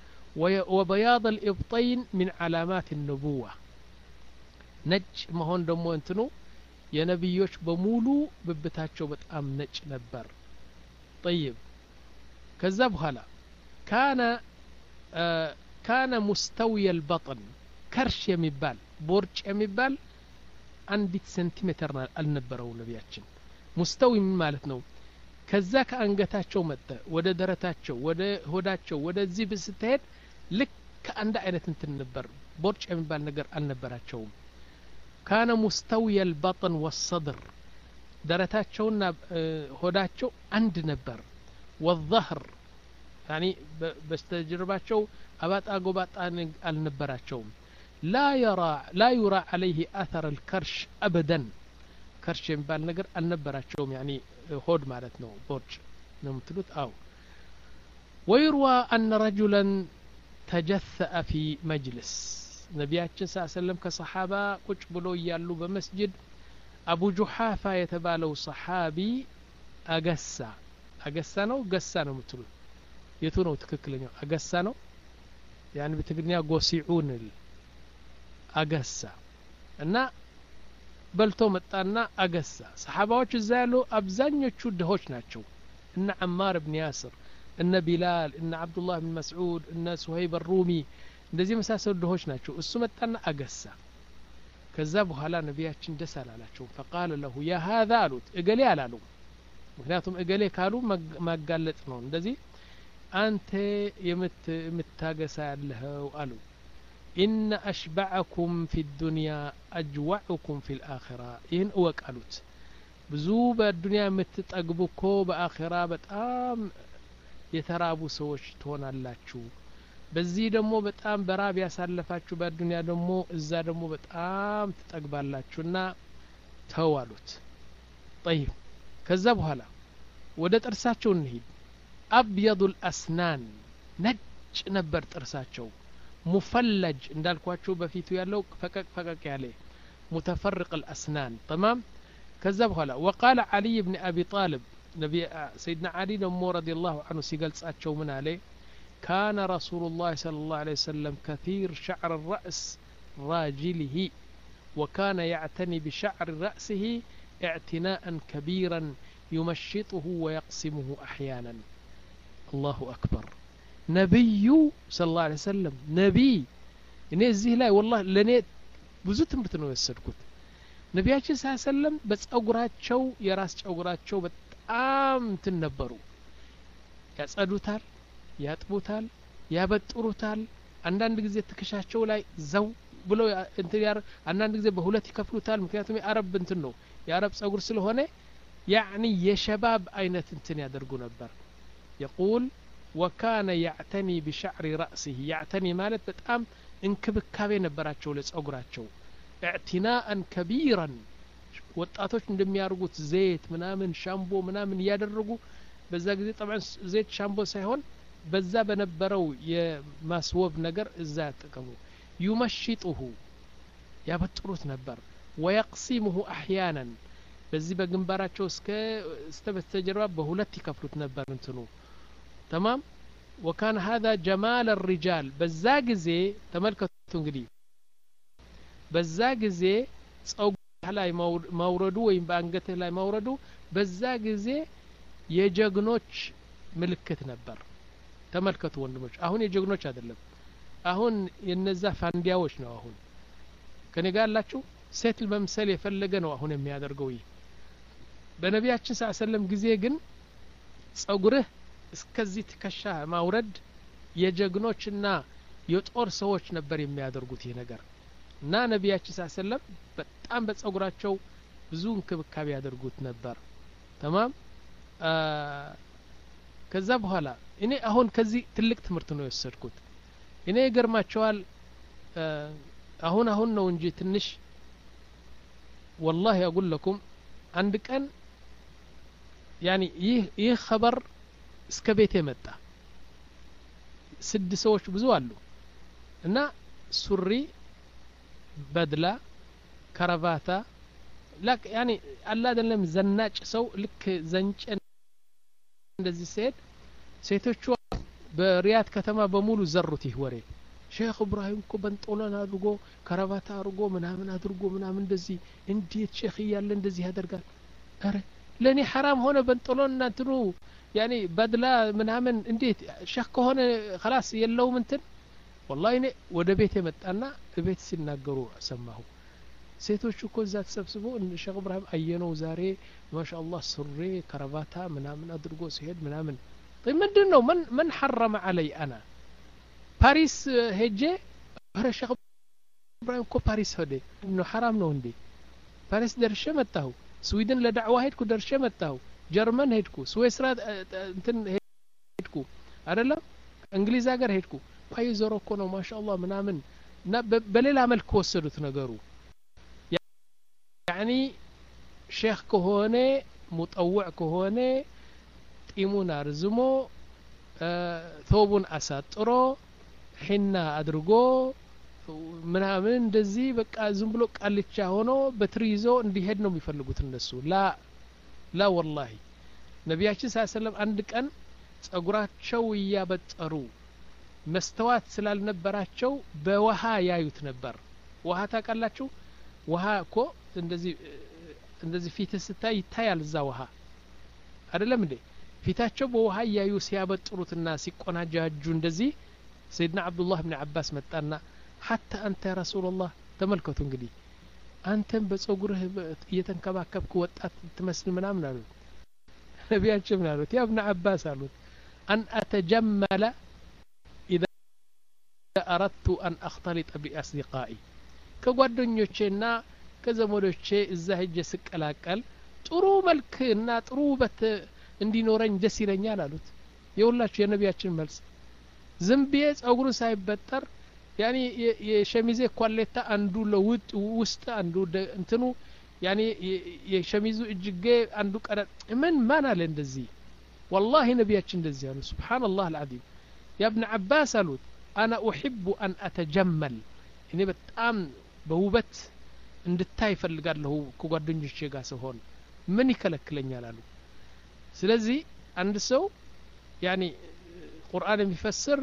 وبياض الابطين من علامات النبوة ነጭ መሆን ደግሞ እንትኑ የነብዮች በሙሉ ብብታቸው በጣም ነጭ ነበር طيب ከዛ በኋላ كان كان مستوي البطن كرش የሚባል ቦርጭ የሚባል አንዲት ሴንቲሜትር አልነበረው ነብያችን مستوي ማለት ነው ከዛ ከአንገታቸው መጣ ወደ ደረታቸው ወደ ሆዳቸው ወደዚህ ብስትሄድ ልክ ከአንድ አይነት እንትን ነበር ቦርጭ የሚባል ነገር አልነበራቸውም كان مستوي البطن والصدر ደረታቸውና ሆዳቸው አንድ ነበር والظهر يعني በስተጀርባቸው አባጣ ጎባጣ አልነበራቸውም لا يرى لا يرى عليه اثر الكرش ابدا كرش የሚባል ነገር አልነበራቸውም يعني ሆድ ማለት ነው ቦርጭ ነው የምትሉት አው ويروى ان رجلا تجثأ في مجلس ነቢያችን ሰለላሁ ዐለይሂ ወሰለም ከሰሃባ ቁጭ ብሎ ያሉ በመስጂድ አቡ ጁሃፋ የተባለው ሰሃቢ አገሳ አገሳ ነው ገሳ ነው የምትሉት የቱ ነው ትክክለኛው አገሳ ነው يعني በትግርኛ ጎሲዑን አገሳ እና በልቶ መጣና አገሳ ሰሃባዎች እዛ ያሉ አብዛኞቹ ድሆች ናቸው እነ አማር ኢብኑ ያስር እነ ቢላል እነ አብዱላህ ኢብኑ መስዑድ እነ ሱሀይብ الرومي እንደዚህ መሳሰሉ ድሆች ናቸው እሱ መጣና አገሳ ከዛ በኋላ ነቢያችን ደስ አላላቸው فقال له يا هذا አሉት እገሌ አላሉ ምክንያቱም እገሌ ካሉ ማጋለጥ ነው እንደዚህ አንተ የምታገሳ ያለኸው አሉ إن أشبعكم في الدنيا أجوعكم في الآخرة إن أوكالوت بزوب الدنيا متتقبوكو بآخرة بتأم يترابو سوش تون اللاتشو بزي دمو بتأم براب يسالفاتشو بالدنيا دمو إزا دمو بتأم تتقبال اللاتشونا توالوت طيب كذبوا هلا ودت أرساتشو نهيد أبيض الأسنان نج نبرت أرساتشو مفلج እንዳልኳችሁ በፊቱ ያለው ፈቀቅ ፈቀቅ ያለ متفرق الأسنان تمام كذا بخلا وقال علي بن أبي طالب نبي سيدنا علي نمو رضي الله عنه سيقلصاتشو من عليه كان رسول الله صلى الله عليه وسلم كثير شعر الرأس راجله وكان يعتني بشعر رأسه اعتناء كبيرا يمشطه ويقسمه أحيانا الله أكبر ነብዩ ሰለላሁ ዐለይሂ ወሰለም ነብይ እኔ እዚህ ላይ والله ለኔ ብዙ ትምህርት ነው የወሰድኩት ነብያችን ሰለላሁ ዐለይሂ ወሰለም በፀጉራቸው የራስ ፀጉራቸው በጣም እንትን ነበሩ ያጸዱታል ያጥቡታል ያበጥሩታል አንዳንድ ጊዜ ትከሻቸው ላይ ዘው ብሎ እንትን ያር አንዳንድ ጊዜ በሁለት ይከፍሉታል ምክንያቱም የአረብ እንትን ነው የአረብ ፀጉር ስለሆነ يعني የሸባብ አይነት እንትን ያደርጉ ነበር يقول وكان يعتني بشعر رأسه يعتني مالت بتأم انكبكابي نبراتشو لصغراتشو اعتناء كبيرا ወጣቶች እንደሚያርጉት ዘይት ምናምን ሻምቦ ምናምን ያደረጉ በዛ ጊዜ طبعا ዘይት ሻምቦ ሳይሆን በዛ በነበረው የማስወብ ነገር እዛ ተቀሙ يمشطه ያበጥሩት ነበር ويقسمه احيانا በዚህ በግንባራቸው እስከስተበስተጀርባ በሁለት ይከፍሉት ነበር እንትኑ تمام وكان هذا جمال الرجال بزاغزي تملكتوا እንግዲህ በዛጊዜ ጸጉር ላይ ማውረዱ ወይም በአንገትህ ላይ ማውረዱ በዛጊዜ የጀግኖች ምልክት ነበር ተመልከቱ ወንድሞች አሁን የጀግኖች አይደለም አሁን የነዛ ፋንዲያዎች ነው አሁን ከኔ ጋር አላችሁ ሴት ለምሳሌ የፈለገ ነው አሁን የሚያደርገው ይሄ በነቢያችን ሰለላሁ ዐለይሂ ወሰለም ጊዜ ግን ጸጉርህ እስከዚህ ትከሻ ማውረድ የጀግኖችና የጦር ሰዎች ነበር የሚያደርጉት ይሄ ነገር እና ነቢያችን ሰለላሁ ዐለይሂ ወሰለም በጣም በጸጉራቸው ብዙ እንክብካቤ ያደርጉት ነበር تمام ከዛ በኋላ እኔ አሁን ከዚህ ትልቅ ትምህርት ነው የወሰድኩት እኔ ገርማቸዋል አሁን አሁን ነው እንጂ ትንሽ والله اقول لكم አንድ ቀን يعني ይህ ይህ خبر እስከ ቤቴ መጣ ስድስት ሰዎች ብዙ አሉ እና ሱሪ በድላ ከረባታ ላክ يعني አላ አይደለም ዘናጭ ሰው ልክ ዘንጨን እንደዚህ ሴት ሴቶቹ በሪያድ ከተማ በሙሉ ዘሩት ይህ ወሬ ሼክ ኢብራሂም እኮ በንጦላን አድርጎ ከረባታ አድርጎ ምናምን አድርጎ ምናምን እንደዚህ እንዴት ሼክ ይያለ እንደዚህ ያደርጋል አረ ለኔ حرام ሆነ በንጦላን እንትኑ يعني بدلا ምናምን እንዴት ሼክ ከሆነ خلاص የለውም እንትን والله እኔ ወደ ቤቴ መጣና ቤት ሲናገሩ ሰማሁ ሴቶቹ እኮ እዛ ተሰብስበው ሼክ ኢብራሂም አየነው ዛሬ ማሻአላህ ሱሪ ከረባታ ምናምን አድርጎ ሲሄድ ምናምን طيب ምንድነው من من حرم علي انا ፓሪስ ሄጄ አረ ሼክ ኢብራሂም እኮ ፓሪስ ሄደ ነው حرام ነው እንዴ ፓሪስ ደርሼ መጣሁ ስዊድን ለዳዕዋ ሄድኩ ደርሼ መጣሁ ጀርመን ሄድኩ ስዊስራ እንትን ሄድኩ አይደለም እንግሊዝ ሀገር ሄድኩ ፓይዞሮ እኮ ነው ማሻአላህ ምናምን እና በሌላ መልኩ ወሰዱት ነገሩ يعني شيخ كهونه مطوع كهونه ጢሙን አርዝሞ ثوبን አሳጥሮ ሒና አድርጎ ምናምን እንደዚህ በቃ ዝም ብሎ ቃልቻ ሆኖ በትሪዞ እንዲሄድ ነው የሚፈልጉት እነሱ ላ ላ والله ነብያችን ሰለላሁ ዐለይሂ ወሰለም አንድ ቀን ጸጉራቸው ያበጠሩ መስተዋት ስላልነበራቸው በውሃ ያዩት ነበር ውሃ ታቃላችሁ ውሃ እኮ እንደዚህ እንደዚህ ፊት ስታይ ይታያል እዛ ውሃ አይደለም እንዴ ፊታቸው በውሃ ያዩ ሲያበጥሩትና ሲቆናጃጁ እንደዚህ ሰይድና አብዱላህ ኢብኑ አባስ መጣና حتى አንተ ያ ረሱላህ ተመልከቱ እንግዲህ አንተም በጸጉርህ እየተንከባከብክ ወጣት ትመስል ምናምን አሉት ነብያችን ምን አሉት ያ ኢብኑ አባስ አሉት አን አተጀመለ اذا اردت ان اختلط باصدقائي ከጓደኞቼና ከዘመዶቼ እዛ ሄጄ ስቀላቀል ጥሩ መልክና ጥሩ በት እንዲኖረኝ ደስ ይለኛል አሉት የሁላችሁ የነብያችን መልስ ዝምቢዬ ጸጉሩ ሳይበጠር ያኒ የሸሚዜ ኳሌታ አንዱ ለውጥ ውስጥ አንዱ እንትኑ ያኒ የሸሚዙ እጅጌ አንዱ ቀረ ምን ማን አለ እንደዚህ والله ነብያችን እንደዚህ አሉ ሱብሃንአላህ العظيم يا ابن عباس አሉት انا احب ان اتجمل እኔ በጣም በውበት እንድታይ ፈልጋለሁ ከጓደኞቼ ጋር ሲሆን ምን ይከለክለኛል አሉ ስለዚህ አንድ ሰው ያኒ ቁርአን የሚፈስር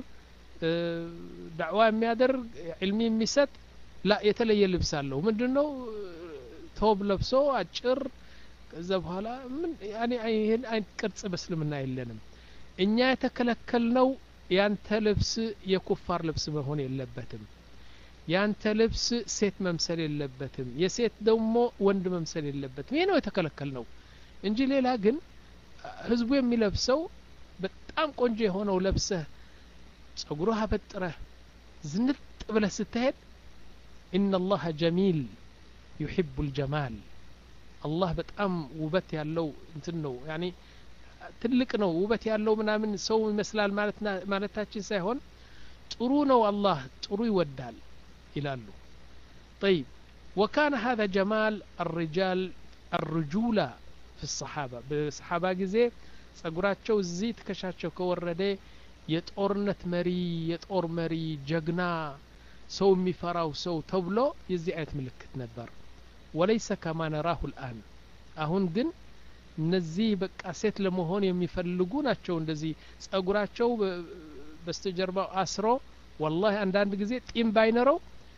ዳዕዋ የሚያደርግ ዒልም የሚሰጥ ላ የተለየ ልብስ አለው ምንድነው ቶብ ለብሶ አጭር ከዛ በኋላ ምን ያኒ አይሄን አይ ቅርጽ በስልምና የለንም እኛ የተከለከልነው ያንተ ልብስ የኩፋር ልብስ መሆን የለበትም ያንተ ልብስ ሴት መምሰል የለበትም የሴት ደግሞ ወንድ መምሰል የለበትም ይሄ ነው የተከለከልነው እንጂ ሌላ ግን ህዝቡ የሚለብሰው በጣም ቆንጆ የሆነው ለብሰህ ጸጉሩህ አበጥረህ ዝንጥ ብለህ ስትሄድ ان الله جميل يحب الجمال الله በጣም ውበት ያለው እንትን ነው ያኒ ትልቅ ነው ውበት ያለው ምናምን ሰው ይመስላል ማለት ማለታችን ሳይሆን ጥሩ ነው አላህ ጥሩ ይወዳል ይላሉ طيب وكان هذا جمال الرجال الرجوله في الصحابه بالصحابه ጊዜ ጸጉራቸው እዚህ ተከሻቸው ከወረደ የጦርነት መሪ የጦር መሪ ጀግና ሰው የሚፈራው ሰው ተብሎ የዚህ አይነት ምልክት ነበር وليس كما نراه الان አሁን ግን እነዚህ በቃ ሴት ለመሆን የሚፈልጉ ናቸው እንደዚህ ጸጉራቸው በስተጀርባው አስሮ والله አንዳንድ ጊዜ ጢም ባይነረው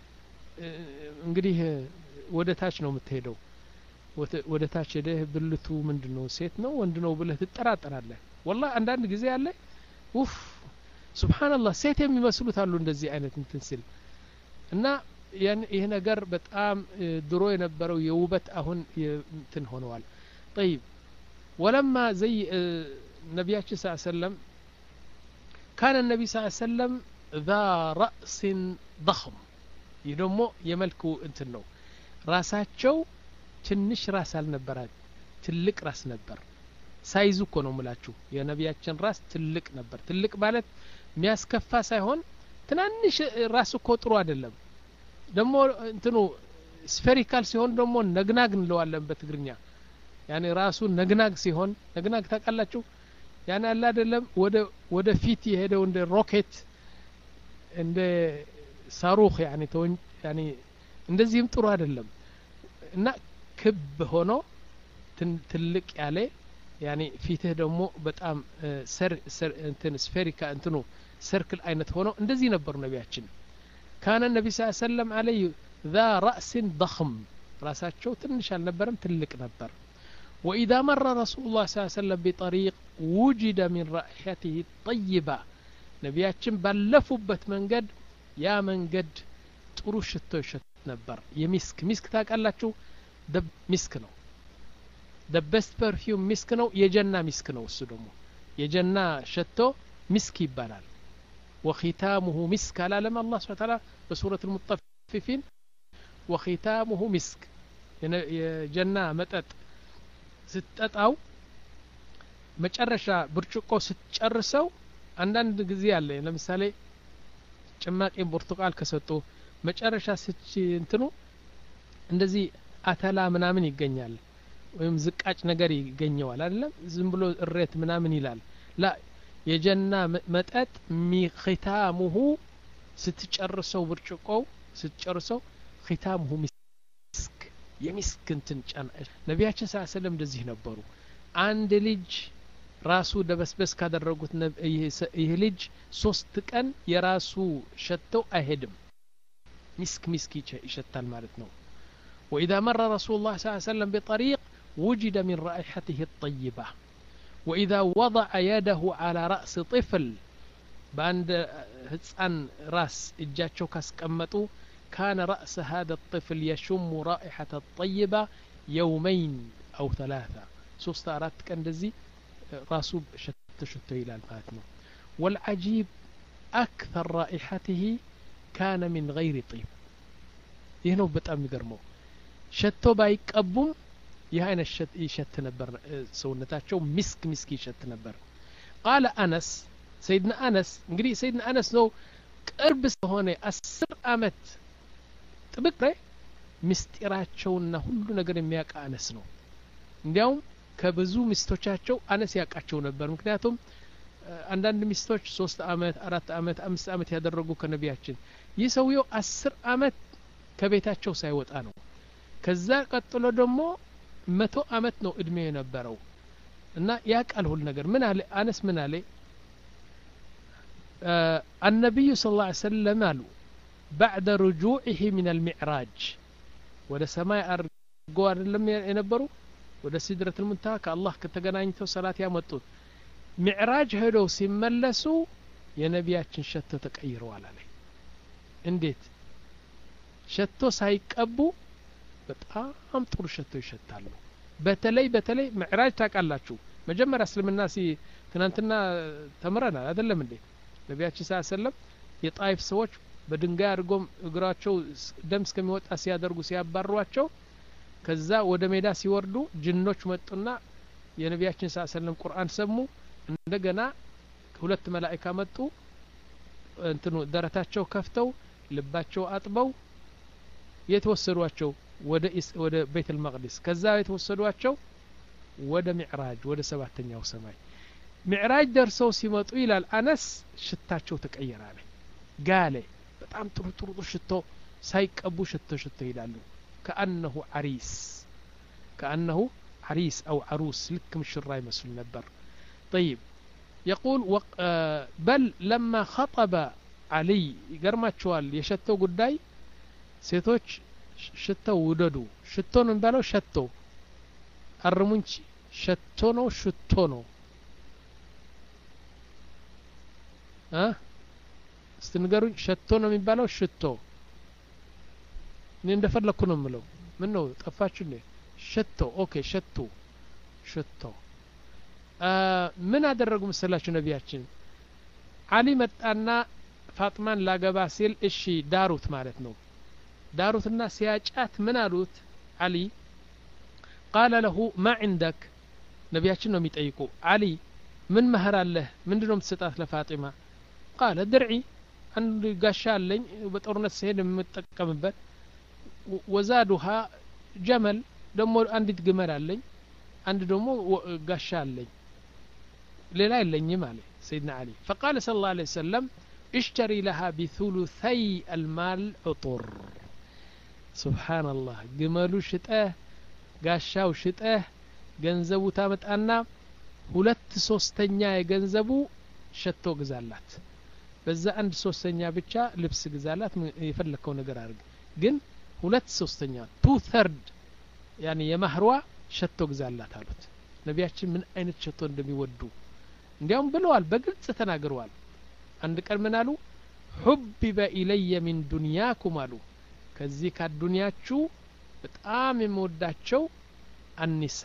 እንግዲህ ወደ ታች ነው የምትሄደው ወደ ታች ሄደህ ብልቱ ምንድነው ሴት ነው ወንድ ነው ብለህ ትጠራጠራለህ والله አንዳንድ ጊዜ አለ ኡፍ ሱብሃንአላህ ሴት የሚመስሉት አሉ እንደዚህ አይነት እንትን ሲል እና ይሄ ነገር በጣም ድሮ የነበረው የውበት አሁን እንትን ሆነዋል طيب ولما زي ነብያችን ሰለላሁ ዐለይሂ ወሰለም كان النبي صلى الله عليه وسلم ذا رأس ضخم ይደሞ የመልኩ እንትን ነው ራሳቸው ትንሽ ራስ አልነበራት ትልቅ ራስ ነበር ሳይዙ እኮ ነው ምላችሁ የነብያችን ራስ ትልቅ ነበር ትልቅ ማለት የሚያስከፋ ሳይሆን ትናንሽ ራስ እኮ ጥሩ አይደለም ደሞ እንትኑ ስፌሪካል ሲሆን ደሞ ነግናግ እንለዋለን በትግርኛ ያኔ ራሱ ነግናግ ሲሆን ነግናግ ታቃላችሁ ያኔ አለ አይደለም ወደ ወደ ፊት የሄደው እንደ ሮኬት እንደ ሳሩኽ ያኔ ተወን ያኔ እንደዚህም ጥሩ አይደለም እና ክብ ሆኖ ትልቅ ያለ ያኔ ፊትህ ደግሞ በጣም ሰር እንትን ስፌሪካ እንትኑ ሰርክል አይነት ሆኖ እንደዚህ ነበር ነብያችን كان النبي صلى الله عليه وسلم عليه ذا رأس ضخم راساቸው ትንሽ አልነበረም ትልቅ ነበር واذا مر رسول الله صلى الله عليه وسلم بطريق وجد من رائحته الطيبه ነብያችን ባለፉበት መንገድ ያ መንገድ ጥሩ ሽቶ ነበር የሚስክ ሚስክ ታውቃላችሁ the ሚስክ ነው the best perfume ሚስክ ነው የጀና ሚስክ ነው እሱ ደግሞ የጀና ሸቶ ሚስክ ይባላል وختامه مسك على لما الله سبحانه وتعالى بسورة المطففين وختامه مسك የጀና መጠጥ ስትጠጣው መጨረሻ ብርጭቆ ስትጨርሰው አንዳንድ ጊዜ አለ ለምሳሌ ጭማቂ ብርቱካን ከሰጡ መጨረሻ ስች እንትኑ እንደዚህ አተላ ምናምን ይገኛል ወይም ዝቃጭ ነገር ይገኘዋል አይደለም ዝም ብሎ እሬት ምናምን ይላል ላ የጀና መጠጥ ሚኺታሙሁ ስትጨርሰው ብርጭቆው ስትጨርሰው ኺታሙሁ ሚስክ የሚስክ እንትን ጫና ነቢያችን ሰለላሁ ዐለይሂ ወሰለም እንደዚህ ነበሩ አንድ ልጅ ራሱ ደበስበስ ካደረጉት ይሄ ልጅ ሶስት ቀን የራሱ ሸተው አይሄድም مسك مسك يشتال مالتنا وإذا مر رسول الله صلى الله عليه وسلم بطريق وجد من رائحته الطيبة وإذا وضع يده على رأس طفل باند هتسان راس إجاتشو كاسكمتو كان رأس هذا الطفل يشم رائحة الطيبة يومين أو ثلاثة سوست أرات كندزي راسو شت شت إلى الماتنا والعجيب أكثر رائحته كان من غير طيب يهنو بتام يقرمو شتو بايقبوم يهين الشت يشت نبر سونتاچو مسك مسك يشت نبر قال أنس سيدنا أنس እንግዲህ سيدنا أنس ነው ቅርብ ሆነ አስር አመት ጥብቅ ላይ ምስጢራቸውና ሁሉ ነገር የሚያውቅ አነስ ነው እንዲያውም ከብዙ ሚስቶቻቸው አነስ ያውቃቸው ነበር ምክንያቱም አንዳንድ ሚስቶች ሶስት አመት አራት አመት አምስት አመት ያደረጉ ከነቢያችን ይሰውየው አስር አመት ከቤታቸው ሳይወጣ ነው ከዛ ቀጥሎ ደግሞ መቶ አመት ነው እድሜ የነበረው እና ያውቃል ሁሉ ነገር ምን አለ አነስ ምን አለ النبي صلى الله عليه وسلم قالوا بعد رجوعه من المعراج ወደ ሰማይ አርጎ አይደለም የነበሩ ወደ ሲድረቱ المنتهى ከአላህ ከተገናኝተው ሰላት ያመጡት ሚዕራጅ ሄደው ሲመለሱ የነቢያችን ሸቶ ተቀይረዋል አለ እንዴት ሸቶ ሳይቀቡ በጣም ጥሩ ሸቶ ይሸታሉ በተለይ በተለይ ሚዕራጅ ታውቃላችሁ መጀመሪያ እስልምና ሲ ትናንትና ተምረናል አይደለም እንዴ ነቢያችን ሰለላሁ ዐለይሂ ወሰለም የጣይፍ ሰዎች በድንጋይ አድርጎም እግራቸው ደም እስከሚወጣ ሲያደርጉ ሲያባሯቸው ከዛ ወደ ሜዳ ሲወርዱ ጅኖች መጡና የነቢያችን ሰለላሁ ዐለይሂ ወሰለም ቁርአን ሰሙ እንደገና ሁለት መላእክት መጡ እንትኑ ደረታቸው ከፍተው ልባቸው አጥበው የተወሰዷቸው ወደ ወደ ቤተል መቅደስ ከዛ የተወሰዷቸው ወደ ሚዕራጅ ወደ ሰባተኛው ሰማይ ሚዕራጅ ደርሰው ሲመጡ ይላል አነስ ሽታቸው ተቀየራለ ጋለ በጣም ጥሩ ጥሩ ሽቶ ሳይቀቡ ሽቶ ሽቶ ይላሉ كأنه عريس كأنه عريس أو عروس لك مشرا يمثل نبر طيب يقول وق... آه بل لما خطب علي قرمات شوال يشتو قداي سيتوش شتو وددو شتو نبالو شتو الرمونش شتونو شتونو ها أه؟ استنقرون شتونو نبالو شتو እኔ እንደፈለኩ ነው ምለው ምን ነው ጠፋችሁ እንዴ ሸቶ ኦኬ ሸቶ ሸቶ ምን አደረጉ መሰላችሁ ነቢያችን አሊ መጣና ፋጥማን ላገባ ሲል እሺ ዳሩት ማለት ነው ዳሩትና ሲያጫት ምን አሉት አሊ قال له ما عندك ነቢያችን ነው የሚጠይቁ አሊ ምን መህር አለህ ምንድነው የምትሰጣት ለፋጢማ قال درعي አንድ ጋሻ አለኝ በጦርነት ሲሄድ የምጠቀምበት وزادها جمل دمو عندي جمل علي عند دمو قش علي لا يلني مالي سيدنا علي فقال صلى الله عليه وسلم اشتري لها بثلثي المال عطر سبحان الله جملو شتاه قشاو شتاه ገንዘቡ ታመጣና ሁለት ሶስተኛ የገንዘቡ ሸቶ ግዛላት በዛ አንድ ሶስተኛ ብቻ ልብስ ግዛላት የፈለከው ነገር አድርግ ግን ሁለት ሶስተኛ two third ያኒ የማህሯ ሸቶ ግዛላት አሉት ነቢያችን ምን አይነት ሸቶ እንደሚወዱ እንዲያውም ብለዋል በግልጽ ተናግረዋል አንድ ቀን ምን አሉ حبب الي من دنياكم አሉ ከዚህ ከዱንያችሁ በጣም የምወዳቸው አኒሳ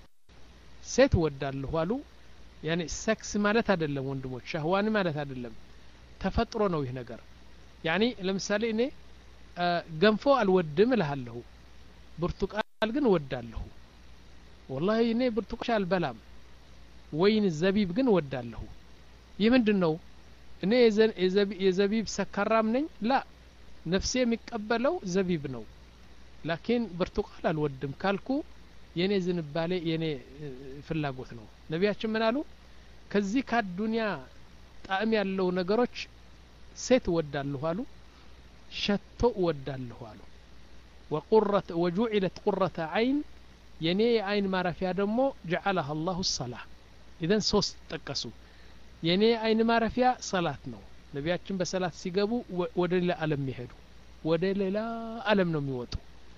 ሴት ወዳለሁ አሉ ያኔ ሴክስ ማለት አይደለም ወንድሞች ሻህዋን ማለት አይደለም ተፈጥሮ ነው ይህ ነገር ያኔ ለምሳሌ እኔ ገንፎ አልወድም እልሃለሁ ብርቱካን ግን ወዳለሁ والله እኔ ብርቱካን አልበላም ወይን ዘቢብ ግን ወዳለሁ ይህ ምንድነው እኔ የዘቢብ ሰካራም ነኝ ላ ነፍሴ የሚቀበለው ዘቢብ ነው ላኪን ብርቱካን አልወድም ካልኩ የኔ ዝንባሌ የኔ ፍላጎት ነው ነቢያችን ምን አሉ ከዚህ ከዱንያ ጣዕም ያለው ነገሮች ሴት ወዳለሁ አሉ ሸቶ ወዳለሁ አሉ وقرة وجعلت قرة عين የኔ አይን ማረፊያ ደግሞ جعلها الله الصلاة اذا ሶስት ተጠቀሱ የኔ አይን ማረፊያ ሰላት ነው ነቢያችን በሰላት ሲገቡ ወደ ሌላ ዓለም ይሄዱ ወደ ሌላ ዓለም ነው የሚወጡ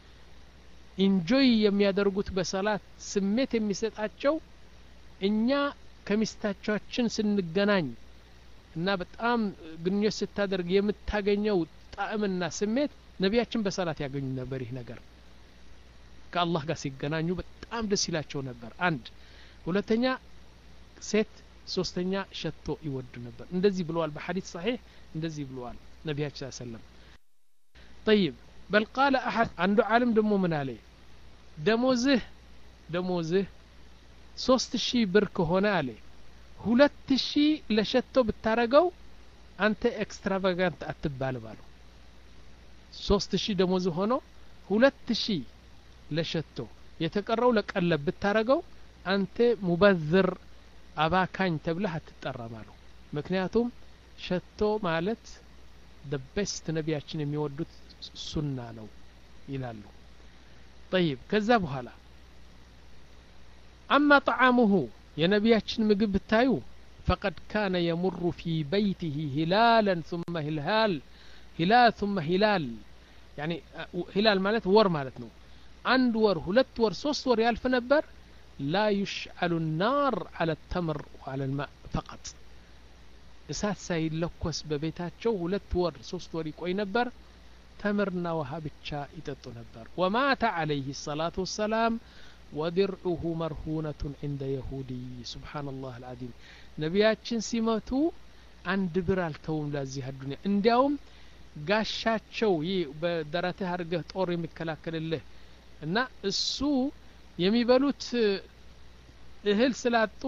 ኢንጆይ የሚያደርጉት በሰላት ስሜት የሚሰጣቸው እኛ ከሚስታቻችን ስንገናኝ እና በጣም ግንኙነት ስታደርግ የምታገኘው ጣዕምና ስሜት ነቢያችን በሰላት ያገኙ ነበር ይህ ነገር ከአላህ ጋር ሲገናኙ በጣም ደስ ይላቸው ነበር አንድ ሁለተኛ ሴት ሶስተኛ ሸቶ ይወዱ ነበር እንደዚህ ብለዋል በሐዲስ صحيح እንደዚህ ብለዋል ነቢያችን ሰለላሁ ዐለይሂ ወሰለም طيب بل قال احد عنده عالم دمو من عليه ደሞዝህ ደሞዝህ ሶስት ሺህ ብር ከሆነ አለ ሁለት ሺህ ለሸቶ ብታረገው አንተ ኤክስትራቫጋንት አትባልም አሉ ሶስት ሺህ ደሞዝ ሆኖ ሁለት ሺህ ለሸቶ የተቀረው ለቀለብ ብታረገው አንተ ሙበዝር አባካኝ ተብለህ አትጠራም አሉ ምክንያቱም ሸቶ ማለት the best ነቢያችን የሚወዱት ሱና ነው ይላሉ طيب كذا بحالا أما طعامه يا نبياتنا مجب التايو فقد كان يمر في بيته هلالا ثم هلال هلال ثم هلال يعني هلال مالت ور مالتنو عند ور هلت ور صوص ور يالف نبر لا يشعل النار على التمر وعلى الماء فقط اساس سايل لكوس ببيتاتشو هلت ور صوص ور يقوي نبر تمرنا وهابتشا يتطو نبر ومات عليه الصلاة والسلام ودرعه مرهونة عند يهودي سبحان الله العظيم نبياتشن سيمتو عند برال توم لازي هالدنيا اندياوم ጋሻቸው ይህ በደረተ አርገህ ጦር የሚከላከልልህ እና እሱ የሚበሉት እህል ስላጡ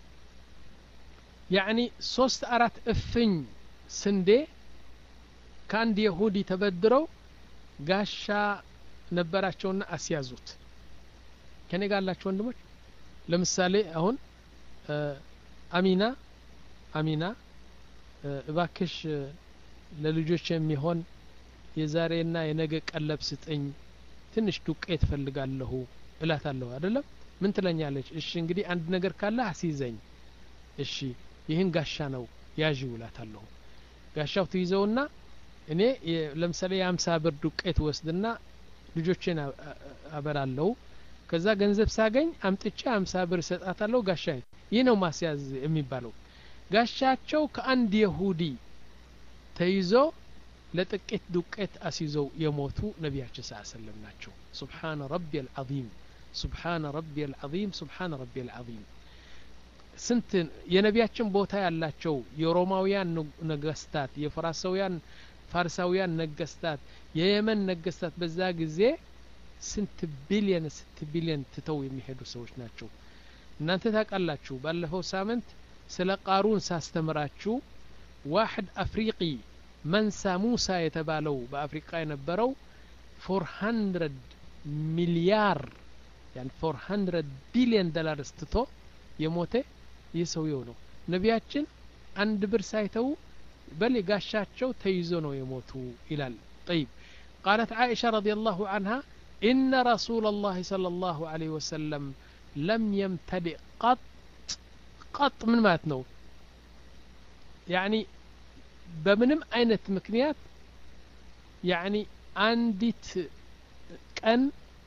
ያኒ ሶስት አራት እፍኝ ስንዴ ከአንድ ይሁዲ ተበድረው ጋሻ ነበራቸውና አስያዙት ከኔ ጋር ያላችሁ ወንድሞች ለምሳሌ አሁን አሚና አሚና እባክሽ ለልጆች የሚሆን የዛሬና የነገ ቀለብ ስጠኝ ትንሽ ዱቄት ፈልጋለሁ እላታለሁ አይደለም ምን ትለኛለች እሺ እንግዲህ አንድ ነገር ካለ አስይዘኝ እሺ ይሄን ጋሻ ነው ያዢ እላታለሁ ጋሻው ትይዘውና እኔ ለምሳሌ የሃምሳ ብር ዱቄት ወስድና ልጆቼን አበላለሁ ከዛ ገንዘብ ሳገኝ አምጥቼ ሃምሳ ብር ሰጣታለሁ ጋሻ ይሄ ነው ማስያዝ የሚባለው ጋሻቸው ከአንድ ይሁዲ ተይዞ ለጥቂት ዱቄት አስይዘው የሞቱ ነቢያችን ሰለላሁ ዐለይሂ ወሰለም ናቸው ሱብሃን ረቢል ዐዚም ሱብሃን ረቢል ዐዚም ሱብሃን ረቢል ዐዚም ስንት የነቢያችን ቦታ ያላቸው የሮማውያን ነገስታት የፍራሳውያን ፋርሳውያን ነገስታት የየመን ነገስታት በዛ ጊዜ ስንት ቢሊየን ስንት ቢሊየን ትተው የሚሄዱ ሰዎች ናቸው እናንተ ታውቃላችሁ ባለፈው ሳምንት ስለ ቃሩን ሳስተምራችሁ واحد أفريقي منسى موسى يتبالو بأفريقيا ينبرو four hundred مليار يعني four hundred billion دولار استطو يموته يسويونه نبياتشن عند برسايتو بل قاشاتشو تيزونو يموتو إلال طيب قالت عائشة رضي الله عنها إن رسول الله صلى الله عليه وسلم لم يمتلئ قط قط من ماتنو يعني بمنم አይነት ምክንያት يعني አንዲት ቀን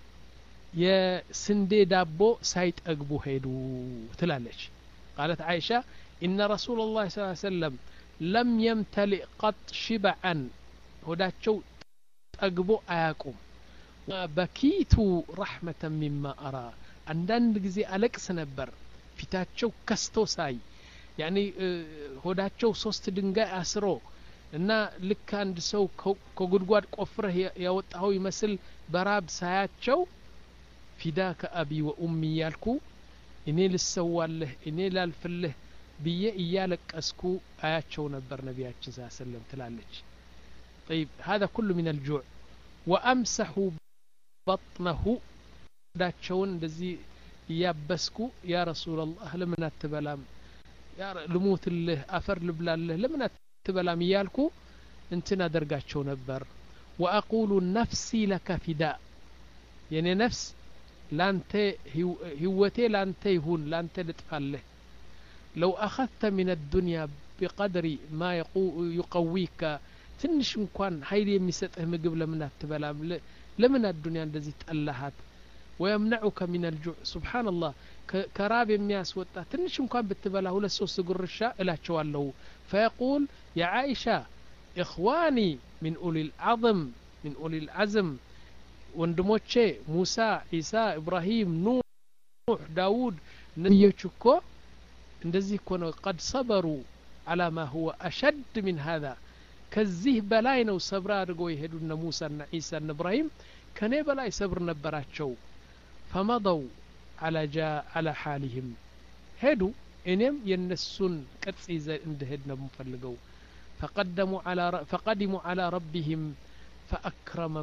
የስንዴ ዳቦ ሳይጠግቡ ሄዱ ትላለች قالت عائشة إن رسول الله صلى الله عليه وسلم لم يمتلئ قط شبعا ሆዳቸው ጠግቦ አያቁም በኪቱ رحمة مما أرى አንዳንድ ጊዜ አለቅስ ነበር ፊታቸው ከስቶ ሳይ ያኒ ሆዳቸው ሶስት ድንጋይ አስሮ እና ልክ አንድ ሰው ከጉድጓድ ቆፍረህ ያወጣው ይመስል በራብ ሳያቸው ፊዳከ አቢ ወኡሚ ያልኩ እኔ ልሰዋለህ እኔ ላልፍልህ ብዬ እያለቀስኩ አያቸው ነበር ነቢያችን ሰለላሁ ዐለይሂ ወሰለም ትላለች طيب هذا كله من الجوع وامسح بطنه ዳቸውን እንደዚህ ያበስኩ ያ ረሱላህ ለምን አትበላም ያ ልሙትልህ አፈር ልብላልህ ለምን አትበላም ይያልኩ እንትን አደርጋቸው ነበር واقول نفسي لك فداء የኔ ነፍስ ላንተ ህይወቴ ላንተ ይሁን ላንተ ልጥፋለህ لو اخذت من الدنيا بقدر ما يقويك ትንሽ እንኳን ኃይል የሚሰጥህ ምግብ ለምን አትበላም ለምን الدنيا እንደዚህ ጠላሃት ويمنعك من الجوع سبحان الله كراب የሚያስወጣ ትንሽ እንኳን بتبلا ሁለት ሶስት ጉርሻ እላቸዋለሁ فيقول يا عائشة إخواني من أولي العظم من أولي العزم ወንድሞቼ ሙሳ ኢሳ ኢብራሂም ኑህ ዳውድ ነብዮች እኮ እንደዚህ እኮ ነው قد صبروا على ما هو أشد من هذا ከዚህ በላይ ነው ሰብር አድርገው ይሄዱና ሙሳና ኢሳና ኢብራሂም ከኔ በላይ ሰብር ነበራቸው فمضوا على جاء على حالهم هدوا انم ينسون قص اندهدنا بنفلغو فقدموا على فقدموا على ربهم فاكرم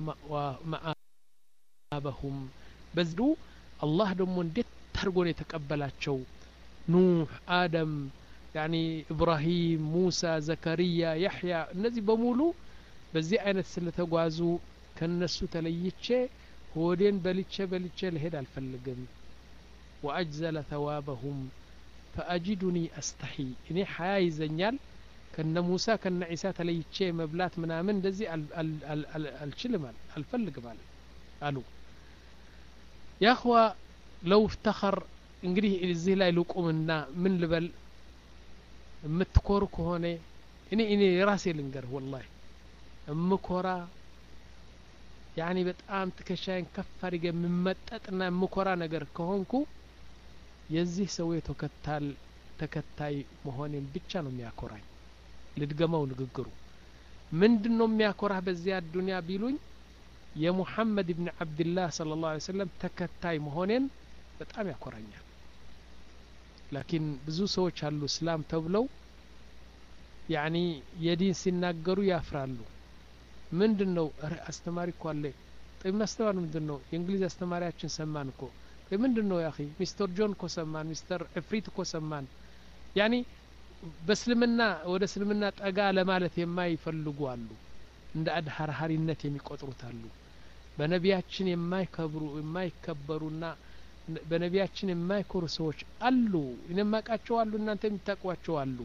مآبهم بزدو الله دمو እንዴት ታርጎ ነው የተቀበላቸው ኑህ አደም يعني ابراهيم موسى زكريا يحيى እነዚህ በሙሉ በዚህ አይነት ስለተጓዙ ከነሱ ተለይቼ ሆዴን በልቼ በልቼ ለሄድ አልፈልግም واجزل ثوابهم فاجدني استحي እኔ ሐያ ይዘኛል ከነ ሙሳ ከነ ኢሳ ተለይቼ መብላት ምናምን እንደዚህ አልችልም አልፈልግም አሉ يا اخوا لو افتخر እንግዲህ እዚህ ላይ ልቆምና ምን ልበል የምትኮሩ ከሆነ እኔ እኔ ራሴ ልንገር والله እምኮራ يعني በጣም ትከሻይን ከፍ አድርጌ የምመጠጥና የምኮራ ነገር ከሆንኩ የዚህ ሰው የተከታል ተከታይ መሆኔን ብቻ ነው የሚያኮራኝ ልድገመው ንግግሩ ምንድነው የሚያኮራህ በዚያ ዱንያ ቢሉኝ የሙሐመድ ኢብኑ አብዱላህ ሰለላሁ ዐለይሂ ወሰለም ተከታይ መሆኔን በጣም ያኮራኛል لكن ብዙ ሰዎች አሉ እስላም ተብለው يعني የዲን ሲናገሩ ያፍራሉ ምንድነው አስተማሪ እኮ አለ طيب ማስተማር ምንድነው የእንግሊዝ አስተማሪያችን ሰማን እኮ ምንድነው ያኺ ሚስተር ጆን እኮ ሰማን ሚስተር አፍሪት እኮ ሰማን ያኒ በእስልምና ወደ እስልምና ጠጋ ለማለት የማይፈልጉ አሉ እንደ አድሃርሃሪነት የሚቆጥሩት አሉ በነቢያችን የማይከብሩ የማይከበሩና በነቢያችን የማይኮሩ ሰዎች አሉ እነማቃቸው አሉ እናንተ የምታቋቸው አሉ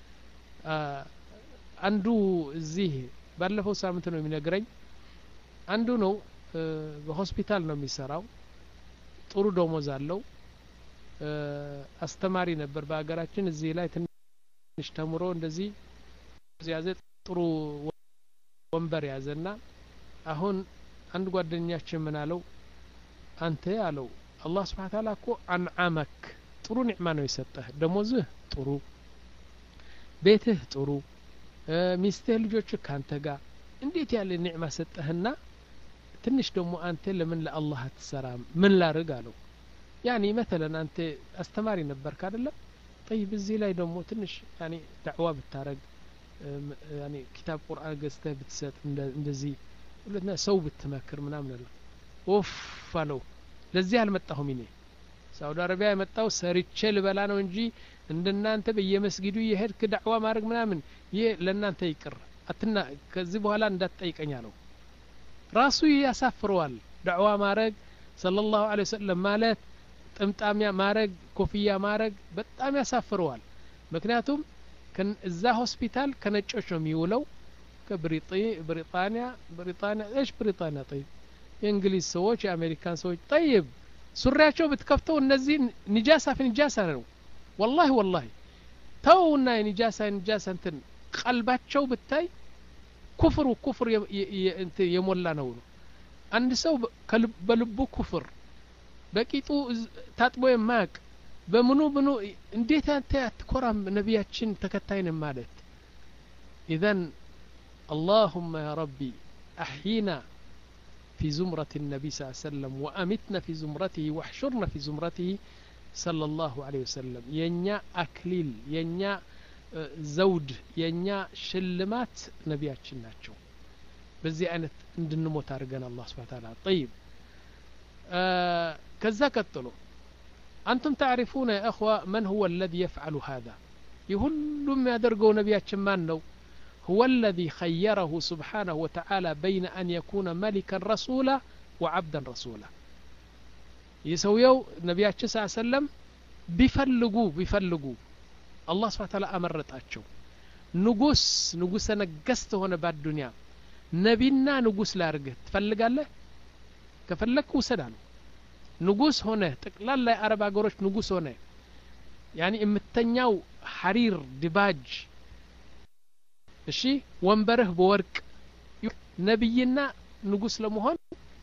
አንዱ እዚህ ባለፈው ሳምንት ነው የሚነግረኝ አንዱ ነው በሆስፒታል ነው የሚሰራው ጥሩ ደሞዝ አለው አስተማሪ ነበር በአገራችን እዚህ ላይ ትንሽ ተምሮ እንደዚህ ያዘ ጥሩ ወንበር ያዘና አሁን አንድ ጓደኛችን ምን አለው አንተ አለው አላህ Subhanahu Ta'ala እኮ አንዓመክ ጥሩ ኒዕማ ነው የሰጠህ ደሞዝህ ጥሩ ቤትህ ጥሩ ሚስትህ ልጆች ካንተ ጋር እንዴት ያለ ኒዕማ ሰጠህና ትንሽ ደግሞ አንተ ለምን ለአላህ አትሰራም ምን ላርግ አለው ያኒ مثلا አንተ አስተማሪ ነበርክ አይደለም طيب እዚህ ላይ ደግሞ ትንሽ ያኒ ዳዕዋ ብታረግ ያኒ ኪታብ ቁርአን ገዝተህ ብትሰጥ እንደዚህ ሁለትና ሰው ብትመክር ምናምን አለ ኦፍ አለው ለዚህ አልመጣሁም እኔ ሳውዲ አረቢያ የመጣው ሰርቼ ልበላ ነው እንጂ እንደናንተ በየመስጊዱ የሄድክ ዳዕዋ ማድረግ ምናምን ይሄ ለናንተ ይቅር አትና ከዚህ በኋላ እንዳትጠይቀኝ አለው ራሱ ያሳፍረዋል ዳዕዋ ማድረግ ሰለላሁ ዐለይሂ ወሰለም ማለት ጥምጣሚያ ማድረግ ኮፍያ ማድረግ በጣም ያሳፍረዋል ምክንያቱም እዛ ሆስፒታል ከነጮች ነው የሚውለው ከብሪጢ ብሪጣንያ ብሪጣንያ ايش ብሪጣንያ طيب የእንግሊዝ ሰዎች የአሜሪካን ሰዎች طيب ሱሪያቸው ብትከፍተው እነዚህ ንጃሳ ፍንጃሳ ነው والله والله ተውና ንጃሳ ንጃሳ እንትን ቀልባቸው ብታይ ኩፍሩ ኩፍር እንት የሞላ ነው አንድ ሰው በልቡ ኩፍር በቂጡ ታጥቦ የማያቅ በምኑ ምኑ እንዴት አንተ አትኮራም ነቢያችን ተከታይን ማለት اذن اللهم يا ربي احينا في زمرة النبي صلى الله عليه وسلم وامتنا في زمرته واحشرنا في زمرته صلى الله عليه وسلم የኛ አክሊል የኛ ዘውድ የኛ ሽልማት ነቢያችን ናቸው በዚህ አይነት እንድንሞት አድርገን አላህ Subhanahu Wa Ta'ala طيب ከዛ ቀጥሎ አንቱም تعرفون يا اخوه من هو الذي يفعل هذا يሁሉም ያደርገው ነቢያችን ማን ነው هو الذي خيره سبحانه وتعالى بين أن يكون ملكا رسولا وعبدا رسولا يسويو نبياتش صلى الله عليه وسلم بيفلقوا بيفلقوا الله سبحانه وتعالى أمرتاتشو نقص نقص نقصت هنا بعد الدنيا نبينا نقص لارقه تفلق الله كفلك وسدانو نقص هنا تقلال لا أربع قروش نقص هنا يعني امتنياو حرير دباج እሺ ወንበርህ በወርቅ ነብይና ንጉስ ለመሆን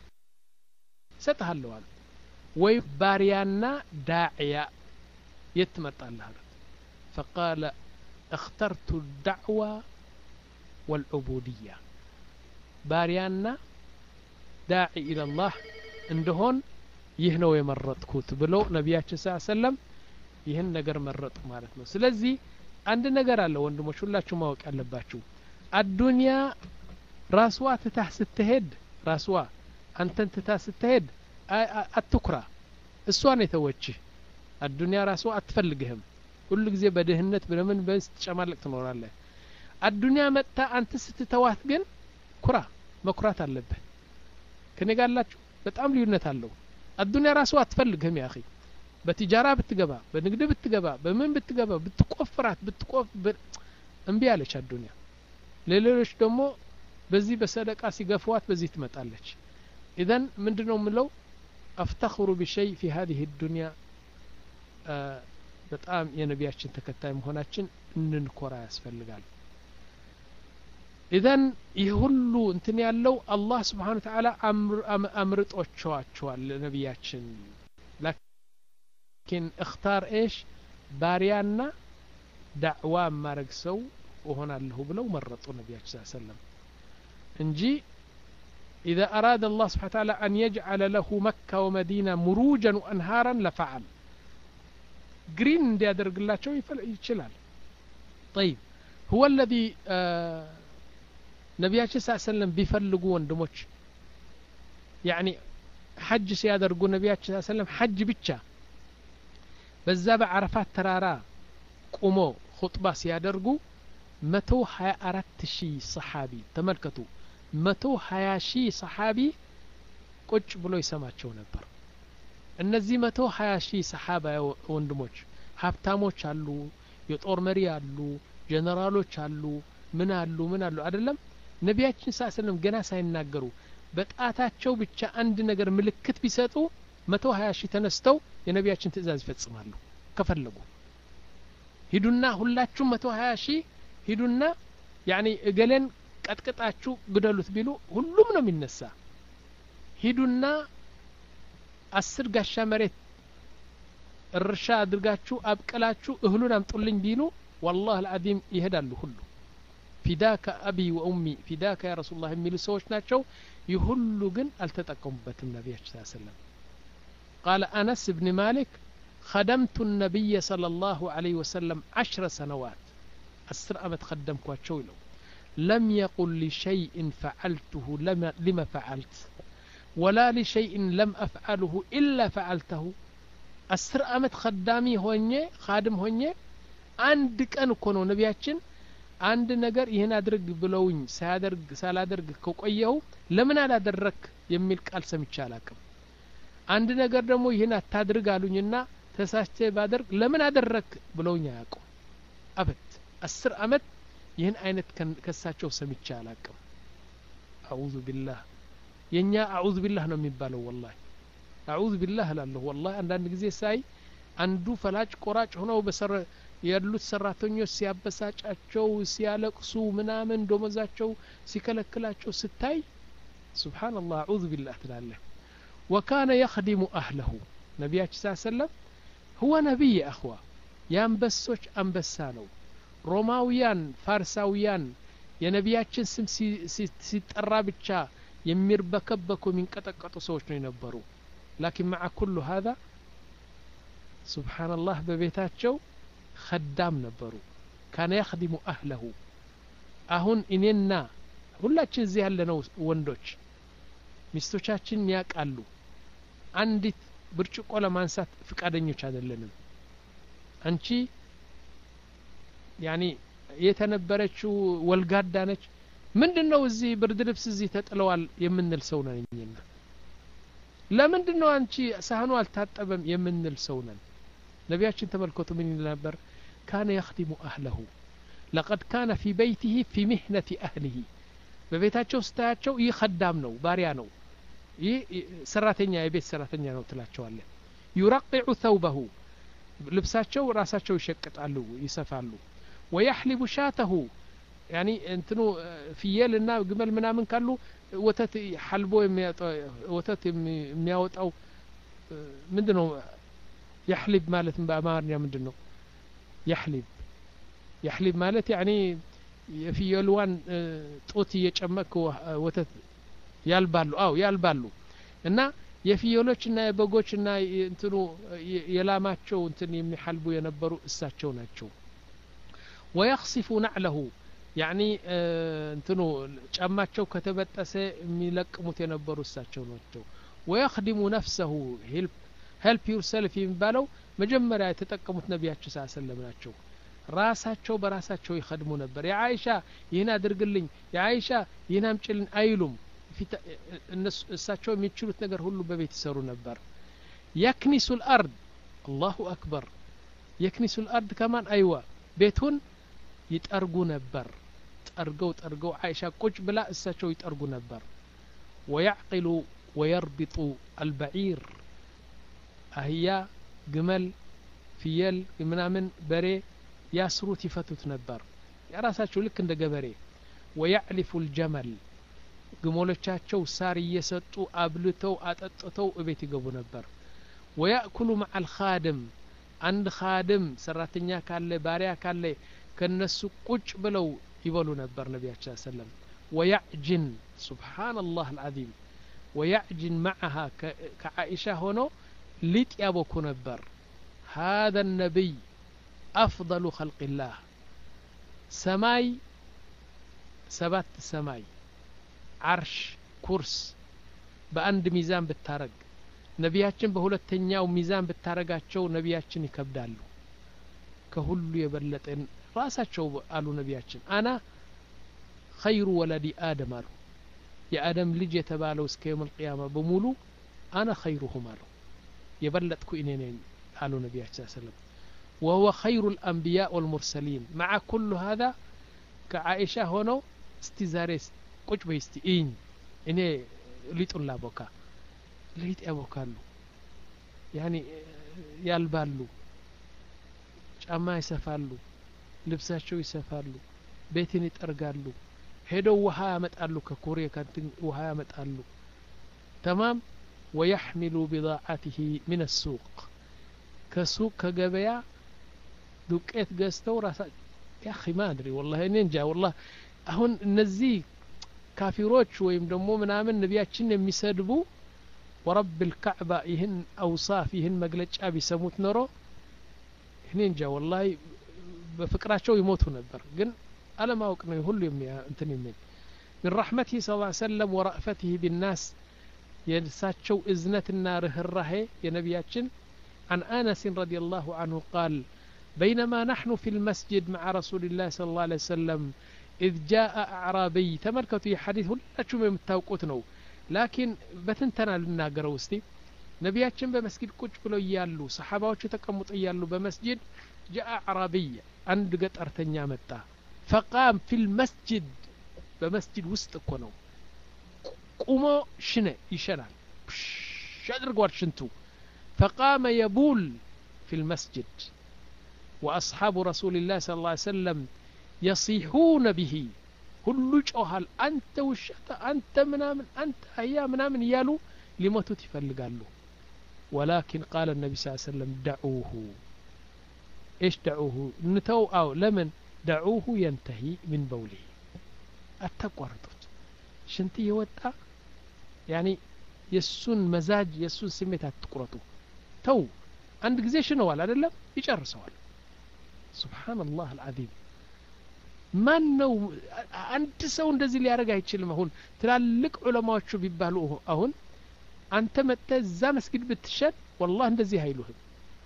ሰጣለሁ ወይ ባሪያና ዳዕያ يتمطالها فقال اخترت الدعوة والعبودية باريانا داعي إلى الله عندهن يهنو يمرطكوت بلو نبياتنا صلى الله عليه وسلم يهن نجر مرط مالتنا سلزي عند نجر الله وندمش ሁላችሁ ማወቅ አለባችሁ አዱንያ ራስዋ ትታህ ስትሄድ ራስዋ አንተን ትታህ ስትሄድ አትኩራ እሷን የተወችህ አዱንያ ራስዋ አትፈልግህም ሁሉ ጊዜ በደህነት በለምን በስትጨማለቅ ትኖራለህ አዱንያ መጣ አንተ ስትተዋት ግን ኩራ መኩራት አለብህ ከነጋላችሁ በጣም ልዩነት አለው አዱንያ ራስዋ አትፈልግህም ያ اخي በትጃራ ብትገባ በንግድ ብትገባ በምን ብትገባ ብትቆፍራት ብትቆፍ እንቢ ያለች አዱንያ ለሌሎች ደግሞ በዚህ በሰደቃ ሲገፏት በዚህ ትመጣለች اذا ምንድነው ምለው افتخر بشيء في هذه الدنيا በጣም የነቢያችን ተከታይ መሆናችን እንንኮራ ያስፈልጋል اذا ይሁሉ እንትን ያለው አላህ Subhanahu Wa Ta'ala አምርጦቻቸዋል ለነቢያችን لكن اختار ايش باريانا دعوة ماركسو وهنا له بلو مرطوا النبي صلى الله عليه وسلم انجي إذا أراد الله سبحانه وتعالى أن يجعل له مكة ومدينة مروجا وأنهارا لفعل جرين دي أدرق الله شو يشلال طيب هو الذي آه نبي صلى الله عليه وسلم بيفلقوا وندموش يعني حج سيادرقوا نبي صلى الله عليه وسلم حج بيتشا በዛ በአረፋት ተራራ ቆሞ ኹጥባ ሲያደርጉ መቶ ሀያ አራት ሺህ ሰሃቢ ተመልከቱ መቶ ሀያ ሺህ ሰሃቢ ቁጭ ብሎ ይሰማቸው ነበር እነዚህ መቶ ሀያ ሺህ ሰሃባ ወንድሞች ሀብታሞች አሉ የጦር መሪ አሉ ጀነራሎች አሉ ምን አሉ ምን አሉ አይደለም ነቢያችን ሰለላሁ ገና ሳይናገሩ በጣታቸው ብቻ አንድ ነገር ምልክት ቢሰጡ መቶ ሀያ ሺህ ተነስተው የነቢያችን ትእዛዝ ይፈጽማሉ ከፈለጉ ሂዱና ሁላችሁም መቶ ሀያ ሺህ ሂዱና يعني እገለን ቀጥቅጣችሁ ግደሉት ቢሉ ሁሉም ነው የሚነሳ ሂዱና አስር ጋሻ መሬት እርሻ አድርጋችሁ አብቀላችሁ እህሉን አምጡልኝ ቢሉ والله العظيم ይሄዳሉ ሁሉ فداك ابي وامي فداك يا رسول الله የሚሉ ሰዎች ናቸው ይሁሉ ግን አልተጠቀሙበትም ነቢያችን ሰለላሁ ዐለይሂ ወሰለም قال أنس بن مالك خدمت النبي صلى الله عليه وسلم عشر سنوات أسر أمت خدمك واتشويلو لم يقل لشيء فعلته لما, لما فعلت ولا لشيء لم أفعله إلا فعلته أسر أمت خدامي هوني خادم هوني عندك أنو كونو نبياتشن عند نجر يهنا درج بلوين سادرج سالادرج كوكيه لمن على درك يملك ألسم يشالكم አንድ ነገር ደግሞ ይሄን አታድርግ አሉኝና ተሳስቼ ባደርግ ለምን አደረክ ብለውኛ ያውቁ አበት አስር አመት ይሄን አይነት ከሳቸው ሰምቼ አላቅም አዑዙ ቢላህ የኛ አዑዙ ቢላህ ነው የሚባለው والله አዑዙ ቢላህ እላለሁ والله አንዳንድ ጊዜ ሳይ አንዱ ፈላጭ ቆራጭ ሆነው በሰር ያሉት ሰራተኞች ሲያበሳጫቸው ሲያለቅሱ ምናምን ደሞዛቸው ሲከለክላቸው ስታይ ሱብሃንአላህ አዑዙ ቢላህ ትላለህ وكان يخدم أهله ነቢያችን ሰለላሁ ዐለይሂ ወሰለም هو ነብይ يا اخوه ያንበሶች አንበሳ ነው ሮማውያን ፋርሳውያን የነቢያችን ስም ሲጠራ ብቻ የሚርበከበኩ የሚንቀጠቀጡ ሰዎች ነው የነበሩ لكن مع كل هذا سبحان الله በቤታቸው خدام ነበሩ كان يخدم أهله አሁን እኔና ሁላችን እዚህ ያለነው ወንዶች ሚስቶቻችን ያቃሉ አንዲት ብርጭቆ ለማንሳት ፍቃደኞች አይደለንም አንቺ ያኒ የተነበረችው ወልጋዳ ነች ምንድነው እዚህ ብርድ ልብስ እዚህ ተጥለዋል የምንል ሰው ነኝና ለምንድነው አንቺ ሳህኑ አልታጠበም የምንል ሰው ነን ነቢያችን ተመልከቱ ምን ነበር كان يخدم أهله لقد كان في بيته في مهنة أهله በቤታቸው ስታያቸው ይህ خدام ነው ባሪያ ነው ይህ ሰራተኛ የቤት ሰራተኛ ነው ትላቸዋለ يرقع ثوبه ልብሳቸው ራሳቸው ይሸቅጣሉ ይሰፋሉ ويحلب شاته يعني እንትኑ ፍየልና ግመል ምናምን ካሉ ወተት ሐልቦ ወተት የሚያወጣው ምንድነው يحلب ማለት በአማርኛ ምንድነው يحلب يحلب ማለት يعني የፍየልዋን ጦት እየጨመቀ ወተት ያልባሉ አው ያልባሉ እና የፍየሎችና የበጎችና እንትኑ የላማቸው እንትን የሚሐልቡ የነበሩ እሳቸው ናቸው ويخصف نعله يعني እንትኑ ጫማቸው ከተበጠሰ የሚለቅሙት የነበሩ እሳቸው ናቸው ويخدم نفسه help help yourself የሚባለው መጀመሪያ የተጠቀሙት ነብያችን ሰለላሁ ዐለይሂ ወሰለም ናቸው ራሳቸው በራሳቸው ይخدሙ ነበር የአይሻ ይህን አድርግልኝ የአይሻ ይህን አምጪልኝ አይሉም እነሱ እሳቸው የሚችሉት ነገር ሁሉ በቤት ይሰሩ ነበር يكنس الارض الله اكبر يكنس الارض كمان ايوه ቤቱን ይጠርጉ ነበር ጠርገው ጠርገው አይሻ ቁጭ ብላ እሳቸው ይጠርጉ ነበር ويعقل ويربط البعير አህያ ግመል ፍየል ምናምን በሬ ያስሩት ይፈቱት ነበር ያራሳቸው ልክ እንደ ገበሬ ويعلف الجمل ግሞሎቻቸው ሳር እየሰጡ አብልተው አጠጥተው እቤት ይገቡ ነበር ويأكل مع الخادم አንድ خادم ሰራተኛ ካለ ባሪያ ካለ ከነሱ ቁጭ ብለው ይበሉ ነበር ነብያችን ሰለላሁ ዐለይሂ ወሰለም ويعجن سبحان الله العظيم ويعجن معها كعائشة هنا ليت يابوكو نبر هذا النبي أفضل خلق الله سماي سبات سماي عرش كرس بأند ميزان بالتارق نبياتشن بهولتنياو ميزان بالتارقاتشو نبياتشن يكبدالو كهولو يبلتن راساتشو قالوا نبياتشن أنا خير ولدي آدم قالوا يا آدم لجي تبالو اسك يوم القيامة بمولو أنا خيرهم قالوا يبلتكو إنينين قالوا نبياتشن صلى الله عليه وسلم وهو خير الأنبياء والمرسلين مع كل هذا كعائشة هنا استزاريس قج بيستي إين إني ليت الله بوكا ليت أبوكالو يعني يالبالو ጫማ ይሰፋሉ ልብሳቸው ይሰፋሉ ቤትን ይጠርጋሉ ሄደው ውሃ ያመጣሉ ከኮሬ ከንትን ውሃ ያመጣሉ تمام ويحمل بضاعته من السوق كسوق كجبيا ዱቄት ገዝተው ራሳ يا اخي ما ادري والله እኔ እንጃ والله አሁን እነዚህ ካፊሮች ወይም ደግሞ ምናምን ነቢያችን የሚሰድቡ ورب الكعبة ይህን አውሳፍ ይህን መግለጫ ቢሰሙት ኖሮ እኔ እንጃ والله በፍቅራቸው ይሞቱ ነበር ግን አለማወቅ ነው ሁሉ እንትን የሚል من رحمته صلى الله عليه وسلم ورأفته بالناس የሳቸው እዝነትና ርህራሄ የነቢያችን عن أنس رضي الله عنه قال بينما نحن في المسجد مع رسول الله صلى الله عليه وسلم إذ جاء أعرابي تملكتوا حديث ሁላችሁም የምታውቁት ነው لكن በትንተና ልናገረው እስቲ ነቢያችን በመስጊድ ቁጭ ብለው ይያሉ ሰሃባዎቹ ተቀምጠው ይያሉ በመስጊድ جاء أعرابي አንድ ገጠርተኛ መጣ فقام في المسجد በመስጊድ ውስጥ እኮ ነው ቁሞ ሽነ ይሸናል ሸድርጓል ሽንቱ فقام يبول في المسجد وأصحاب رسول الله صلى الله عليه وسلم يصيحون به ሁሉ ጮሃል አንተ ውሸታ አንተ ምናምን አንተ አያ ምናምን እያሉ ሊሞቱት ይፈልጋሉ ولكن قال النبي صلى الله عليه وسلم دعوه ايش دعوه نتو او لمن دعوه ينتهي من بوله አታቋርጡት ሽንት ይወጣ يعني የሱን መዛጅ የሱን ስሜት አትቁረጡ ተው አንድ ጊዜ ሽነዋል አይደለም ይጨርሰዋል ሱብሃንአላህ العظيم ማን ነው አንድ ሰው እንደዚህ ሊያረጋ አይችልም አሁን ትላልቅ ዑለማዎቹ ቢባሉ አሁን አንተ መጥተህ እዛ መስጊድ ብትሸን والله እንደዚህ አይሉህም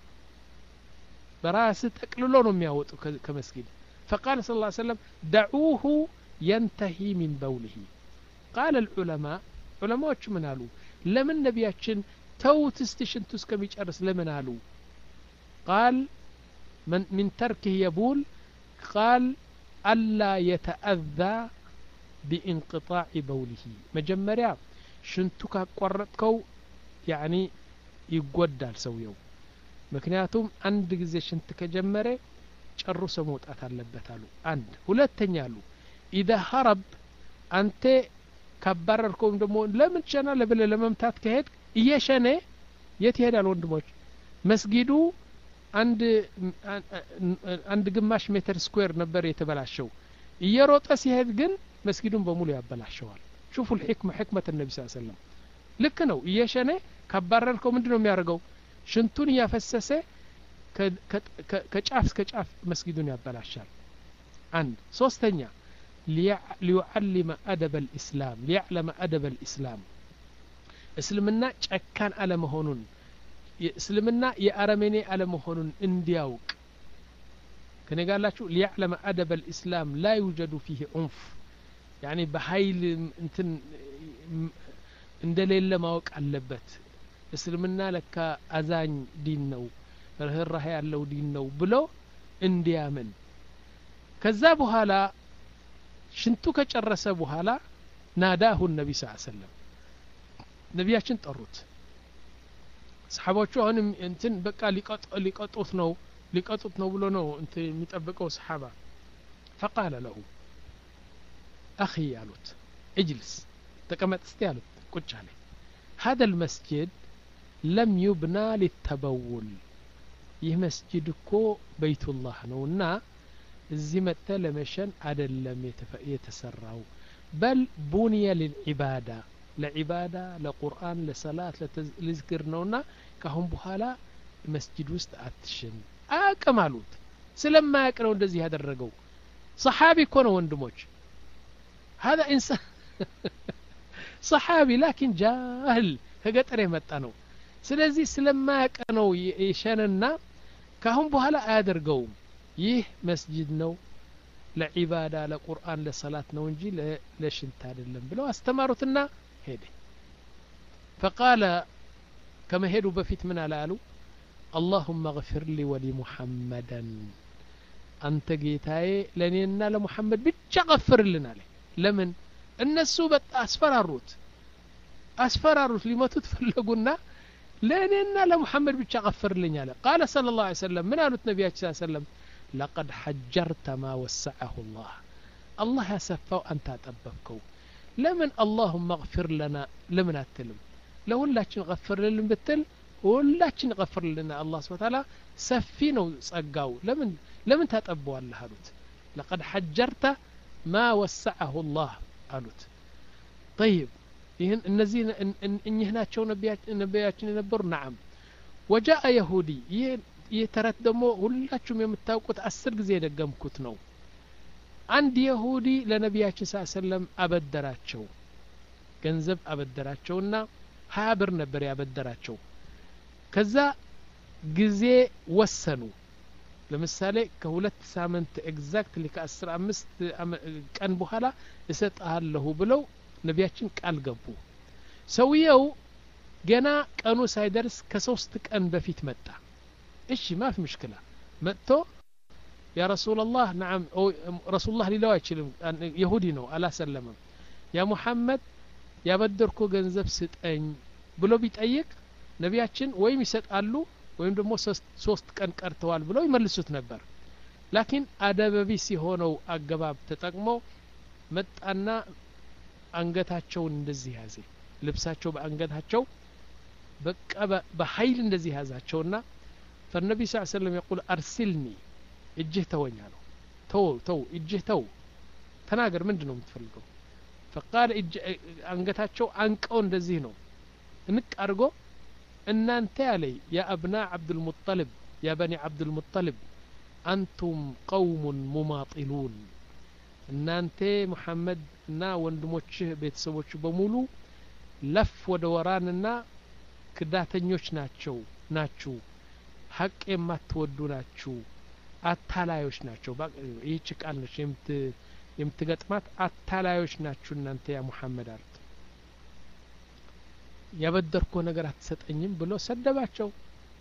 በራስ ተቅልሎ ነው የሚያወጡ ከመስጊድ فقال صلى الله عليه وسلم دعوه ينتهي من بوله قال العلماء علماء من قالوا لمن نبياتشن توت استشنتو እስከሚጨርስ ለምን አሉ قال من من تركه يبول قال ألا يتأذى بانقطاع بوله مجمريا شنتو ካቋረጥከው يعني ይጎዳል ሰውየው ምክንያቱም አንድ ጊዜ ሽንት ከጀመረ ጨርሶ መውጣት አለበት አሉ አንድ ሁለተኛ አሉ اذا هرب አንተ ካባረርከው ደሞ ለምን ቸና ለበለ ለመምታት ከሄድ እየሸነ የት ይሄዳል ወንድሞች መስጊዱ አንድ አንድ ግማሽ ሜትር ስኩዌር ነበር የተበላሸው እየሮጠ ሲሄድ ግን መስጊዱን በሙሉ ያበላሸዋል شوفوا الحكمه حكمه النبي صلى الله عليه وسلم ልክ ነው እየሸነ ካባረርከው ምንድነው የሚያደርገው ሽንቱን ያፈሰሰ ከጫፍ እስከ ጫፍ መስጊዱን ያበላሻል አንድ ሶስተኛ ليعلم أدب الإسلام ليعلم أدب الإسلام እስልምና ጨካን አለመሆኑን እስልምና የአረመኔ አለመሆኑን እንዲያውቅ ከነጋላችሁ ليعلم أدب الإسلام لا يوجد فيه عنف يعني በኃይል እንትን እንደሌለ ማወቅ አለበት እስልምና ለካ አዛኝ ዲን ነው ርህራሄ ያለው ዲን ነው ብሎ እንዲያምን ከዛ በኋላ ሽንቱ ከጨረሰ በኋላ ናዳሁ النبي صلى الله عليه وسلم ነብያችን ጠሩት ሰሃቦቹ አሁንም እንትን በቃ ሊቀጥ ሊቀጡት ነው ሊቀጡት ነው ብሎ ነው እንትን የሚጠብቀው ሰሃባ فقال له اخي ያሉት اجلس ተቀመጥ እስቲ ያሉት ቁጭ አለ هذا المسجد لم يبنى للتبول ይህ መስጂድ እኮ በይቱላህ ነውና እዚህ መጥተ ለመሸን አይደለም የተሰራው بل بني للعباده لعباده لقرآن لصلاه لذكر ነውና ካሁን በኋላ መስጂድ ውስጥ አትሽን አቀማሉት ስለማያቅ ነው እንደዚህ ያደረገው صحابي እኮ ነው ወንድሞች هذا انسان صحابي لكن جاهل ከገጠር የመጣ ነው ስለዚህ ስለማያቅ ነው የሸነና ካሁን በኋላ አያደርገውም ይህ መስጂድ ነው ለዒባዳ ለቁርአን ለሰላት ነው እንጂ ለሽንት አይደለም ብለው አስተማሩትና ሄደ فقال كما هدوا بفيت من على اللهم اغفر لي ولمحمدا أنت جيتاي لنينا لمحمد بيتش غفر لنا له لمن النسو بت أسفراروت أسفراروت لما تتفلقونا لنينا لمحمد بيتش غفر لنا له قال صلى الله عليه وسلم من قالت النبي صلى الله عليه وسلم لقد حجرت ما وسعه الله الله يسفوا أنت أتبكو لمن اللهم اغفر لنا لمن أتلم لو لاችን غفر لنا بتل ሁላችን غفر لنا الله سبحانه وتعالى سفي ነው ጸጋው ለምን ለምን ታጠበዋለህ አሉት لقد حجرت ما وسعه الله አሉት طيب ይሄን እነዚህ እኚህ ናቸው ነቢያችን የነበሩ نعم وجاء يهودي የተረት ደግሞ ሁላችሁም የምታውቁት አስር ጊዜ የደገምኩት ነው አንድ ይሁዲ ለነቢያችን ሰለላሁ ዐለይሂ ወሰለም አበደራቸው ገንዘብ አበደራቸውና ሀያ ብር ነበር ያበደራቸው ከዛ ጊዜ ወሰኑ ለምሳሌ ከሁለት ሳምንት ኤግዛክትሊ ከአስራ አምስት ቀን በኋላ እሰጣለሁ ብለው ነቢያችን ቃል ገቡ ሰውየው ገና ቀኑ ሳይደርስ ከሶስት ቀን በፊት መጣ እሺ ما في مشكله መጥቶ يا رسول الله نعم او رسول الله ሊለው አይችልም ይሁዲ ነው አላሰለመም ያ ሙሐመድ ያበደርኩ ገንዘብ ስጠኝ ብሎ ቢጠይቅ ነቢያችን ወይም ይሰጣሉ ወይም ደግሞ ሶስት ቀን ቀርተዋል ብለው ይመልሱት ነበር ላኪን አደበቢስ የሆነው አገባብ ተጠቅሞ መጣና አንገታቸውን እንደዚህ ያዘ ልብሳቸው በአንገታቸው በቃ በኃይል እንደዚህ ያዛቸውና فالنبي صلى الله عليه وسلم يقول أرسلني እጅህ ተወኛ ነው ተው ተው እጅህ ተው ተናገር ምንድነው የምትፈልገው فقال አንገታቸው አንቀው እንደዚህ ነው እንቅ አርጎ እናንተ ያለይ ያ አብና عبد المطلب يا بني عبد المطلب أنتم قوم مماطلون እናንተ መሐመድ እና ወንድሞችህ ቤተሰቦች በሙሉ ለፍ ወደ ወራንና ክዳተኞች ናቸው ናችሁ ሐቅ የማትወዱ ናችሁ አታላዮች ናቸው ይህች ቃል ነች የምት የምትገጥማት አታላዮች ናችሁ እናንተ ያ መሐመድ አርት ያበደርኮ ነገር አትሰጠኝም ብሎ ሰደባቸው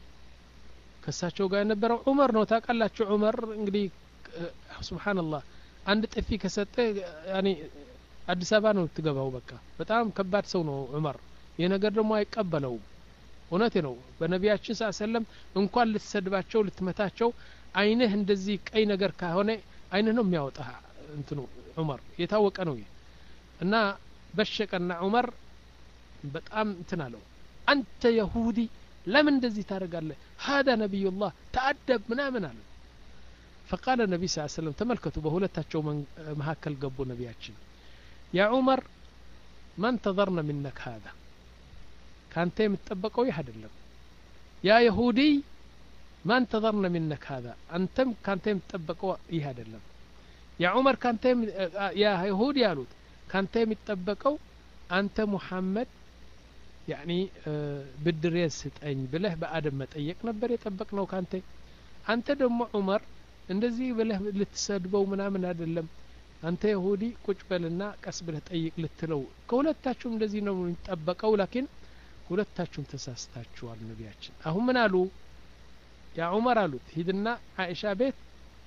ከሳቸው ጋር የነበረው ዑመር ነው ታውቃላችሁ ዑመር እንግዲህ ሱብሃንአላህ አንድ ጥፊ ከሰጠ ያኒ አዲስ አበባ ነው ትገባው በቃ በጣም ከባድ ሰው ነው ዑመር የነገር ደግሞ አይቀበለው እውነቴ ነው በነቢያችን ሰለላሁ እንኳን ልትሰድባቸው ልትመታቸው አይንህ እንደዚህ ቀይ ነገር ካሆነ አይንህ ነው የሚያወጣ እንትኑ ዑመር የታወቀ ነው እና በሸቀና ዑመር በጣም እንትን አለው አንተ ይሁዲ ለምን እንደዚህ ታደርጋለህ هذا نبي الله تأدب ምናምን አለ فقال النبي صلى الله عليه وسلم تملكتوا بهولتاቸው መሐከል ገቡ ነቢያችን يا عمر ما انتظرنا منك هذا ካንተ የምትጠበቀው ይህ አይደለም ያ ይሁዲ ما انتظرنا منك هذا አንተም ካንተ የምትጠበቀው ይህ አይደለም ያ ዑመር ካንተ ያ ይሁዲ ያሉት ካንተ የምትጠበቀው አንተ ሙሐመድ يعني ብድር ስጠኝ ብለህ በአደም መጠየቅ ነበር የጠበቅነው ካንተ አንተ ደግሞ ዑመር እንደዚህ ብለህ ልትሰድበው ምናምን አይደለም አንተ ይሁዲ ቁጭ በልና ቀስ ብለህ ጠይቅ ልትለው ከሁለታችሁም እንደዚህ ነው የሚጠበቀው ላኪን ሁለታችሁም ተሳስታችኋል ነቢያችን አሁን ምን አሉ ያ ዑመር አሉት ሂድና አይሻ ቤት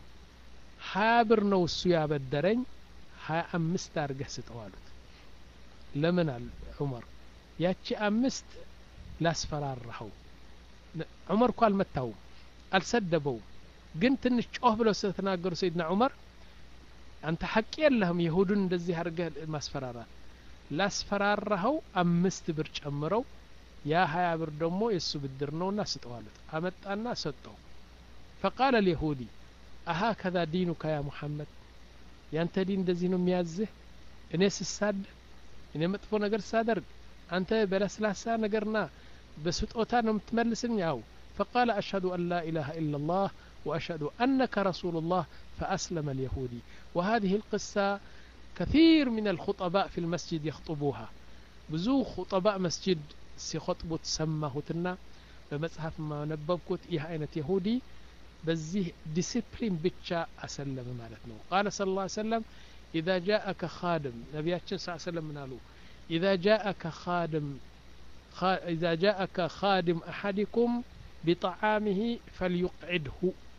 ሀያ ብር ነው እሱ ያበደረኝ ሀያ አምስት አርገህ ስጠው አሉት ለምን አለ ዑመር ያቺ አምስት ላስፈራራው ዑመር ቋል መታው አልሰደበው ግን ትንሽ ጮህ ብለው ስለተናገሩ ሰይድና ዑመር አንተ ሐቅ የለህም ይሁዱን እንደዚህ አርገህ ማስፈራራት ላስፈራራው አምስት ብር ጨምረው ያ ሀያ ብር ደግሞ የሱ ብድር ነውና ስጠው አሉት አመጣና ሰጠው فقال اليهودي أهكذا دينك يا محمد ያንተ ዲን እንደዚህ ነው የሚያዝህ እኔ ስሳድ እኔ መጥፎ ነገር ሳደርግ አንተ በለስላሳ ነገርና በስጦታ ነው የምትመልስኝ ያው فقال أشهد أن لا إله إلا الله وأشهد أنك رسول الله فأسلم اليهودي وهذه القصة كثير من الخطباء في المسجد يخطبوها بزو خطباء مسجد سيخطبوا تسمهوتنا بمصحف ما نببكت إيه عينة يهودي بزيه ديسيبلين بيتشا أسلم مالتنا قال صلى الله عليه وسلم إذا جاءك خادم نبياتنا صلى الله عليه وسلم منالو إذا جاءك خادم خا إذا جاءك خادم أحدكم بطعامه فليقعده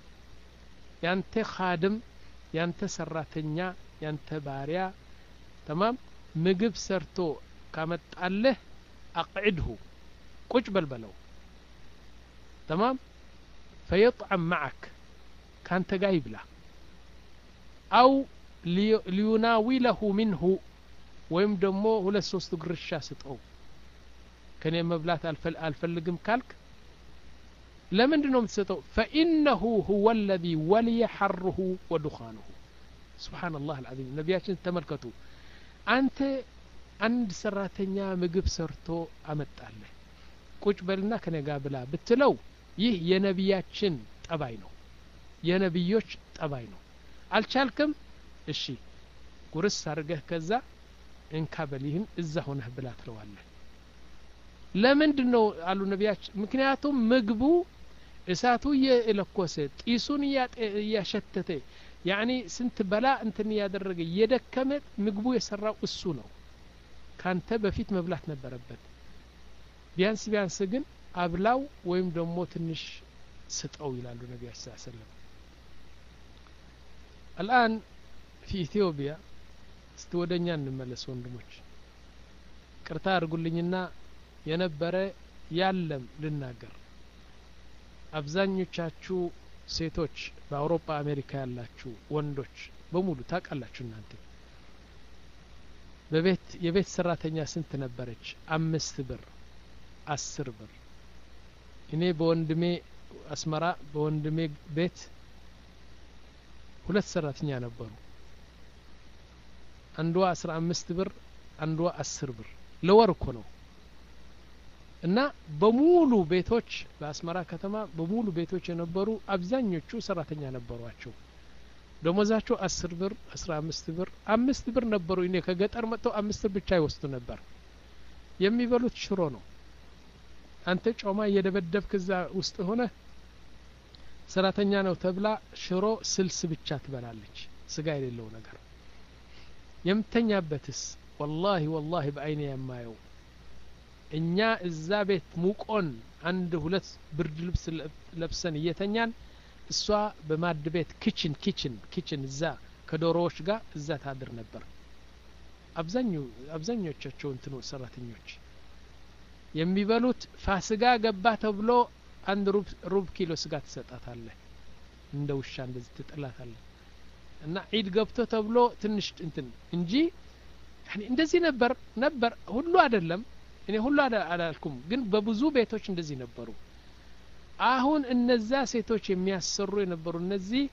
ያንተ خادم ያንተ ሰራተኛ ያንተ ባሪያ تمام ምግብ ሰርቶ ካመጣለህ أقعده ቁጭ በልበለው تمام فيطعم معك ካንተ ጋር ይብላ أو ليناوله منه ወይም ደግሞ ሁለት ሶስት ግርሻ ስጠው ከኔ መብላት አልፈልግም ካልክ ለምንድነው የምትሰጠው فإنه هو الذي ولي حره ودخانه سبحان الله العظيم ነቢያችን ተመልከቱ አንተ አንድ ሰራተኛ ምግብ ሰርቶ አመጣለህ ቁጭ በልና ከኔ ጋር ብላ ብትለው ይህ የነቢያችን ጠባይ ነው የነቢዮች ጠባይ ነው አልቻልክም እሺ ጉርስ አርገህ ከዛ እንካበሊህን እዛ ሆነህ ብላ ትለዋለህ ለምንድነው አሉ ነቢያችን ምክንያቱም ምግቡ እሳቱ የለኮሰ ጢሱን ያሸተተ ያኒ ስንት በላ እንትን ያደረገ የደከመ ምግቡ የሰራው እሱ ነው ካንተ በፊት መብላት ነበረበት ቢያንስ ቢያንስ ግን አብላው ወይም ደግሞ ትንሽ ስጠው ይላሉ ነቢያችን ሰለላሁ ዐለይሂ ወሰለም الآن في إثيوبيا استودኛ እንመለስ ወንድሞች ቅርታ አርጉልኝና የነበረ ያለም ልናገር አብዛኞቻችሁ ሴቶች በአውሮፓ አሜሪካ ያላችሁ ወንዶች በሙሉ ታውቃላችሁ እናንተ በቤት የቤት ሰራተኛ ስንት ነበረች? አምስት ብር አስር ብር። እኔ በወንድሜ አስመራ በወንድሜ ቤት ሁለት ሰራተኛ ነበሩ። አንዷ አስራ አምስት ብር አንዷ አስር ብር ለወር እኮ ነው። እና በሙሉ ቤቶች በአስመራ ከተማ በሙሉ ቤቶች የነበሩ አብዛኞቹ ሰራተኛ ነበሯቸው። ደሞዛቸው አስር ብር አስራ አምስት ብር አምስት ብር ነበሩ። እኔ ከገጠር መጥተው አምስት ብር ብቻ ይወስዱ ነበር። የሚበሉት ሽሮ ነው። አንተ ጮማ እየደበደብክ እዛ ውስጥ ሆነ ሰራተኛ ነው ተብላ ሽሮ ስልስ ብቻ ትበላለች፣ ስጋ የሌለው ነገር። የምተኛበትስ ወላሂ ወላሂ በአይኔ የማየው እኛ እዛ ቤት ሙቆን አንድ ሁለት ብርድ ልብስ ለብሰን እየተኛን እሷ በማድ ቤት ኪችን ኪችን ኪችን እዛ ከዶሮዎች ጋር እዛ ታድር ነበር። አብዛኛው አብዛኞቻቸው እንትኑ ሰራተኞች የሚበሉት ፋስጋ ገባ ተብሎ አንድ ሩብ ሩብ ኪሎ ስጋ ትሰጣታለህ እንደ ውሻ እንደዚህ ትጥላታለህ። እና ዒድ ገብቶ ተብሎ ትንሽ እንትን እንጂ ያኒ እንደዚህ ነበር ነበር ሁሉ አይደለም። እኔ ሁሉ አላልኩም ግን በብዙ ቤቶች እንደዚህ ነበሩ። አሁን እነዛ ሴቶች የሚያሰሩ የነበሩ እነዚህ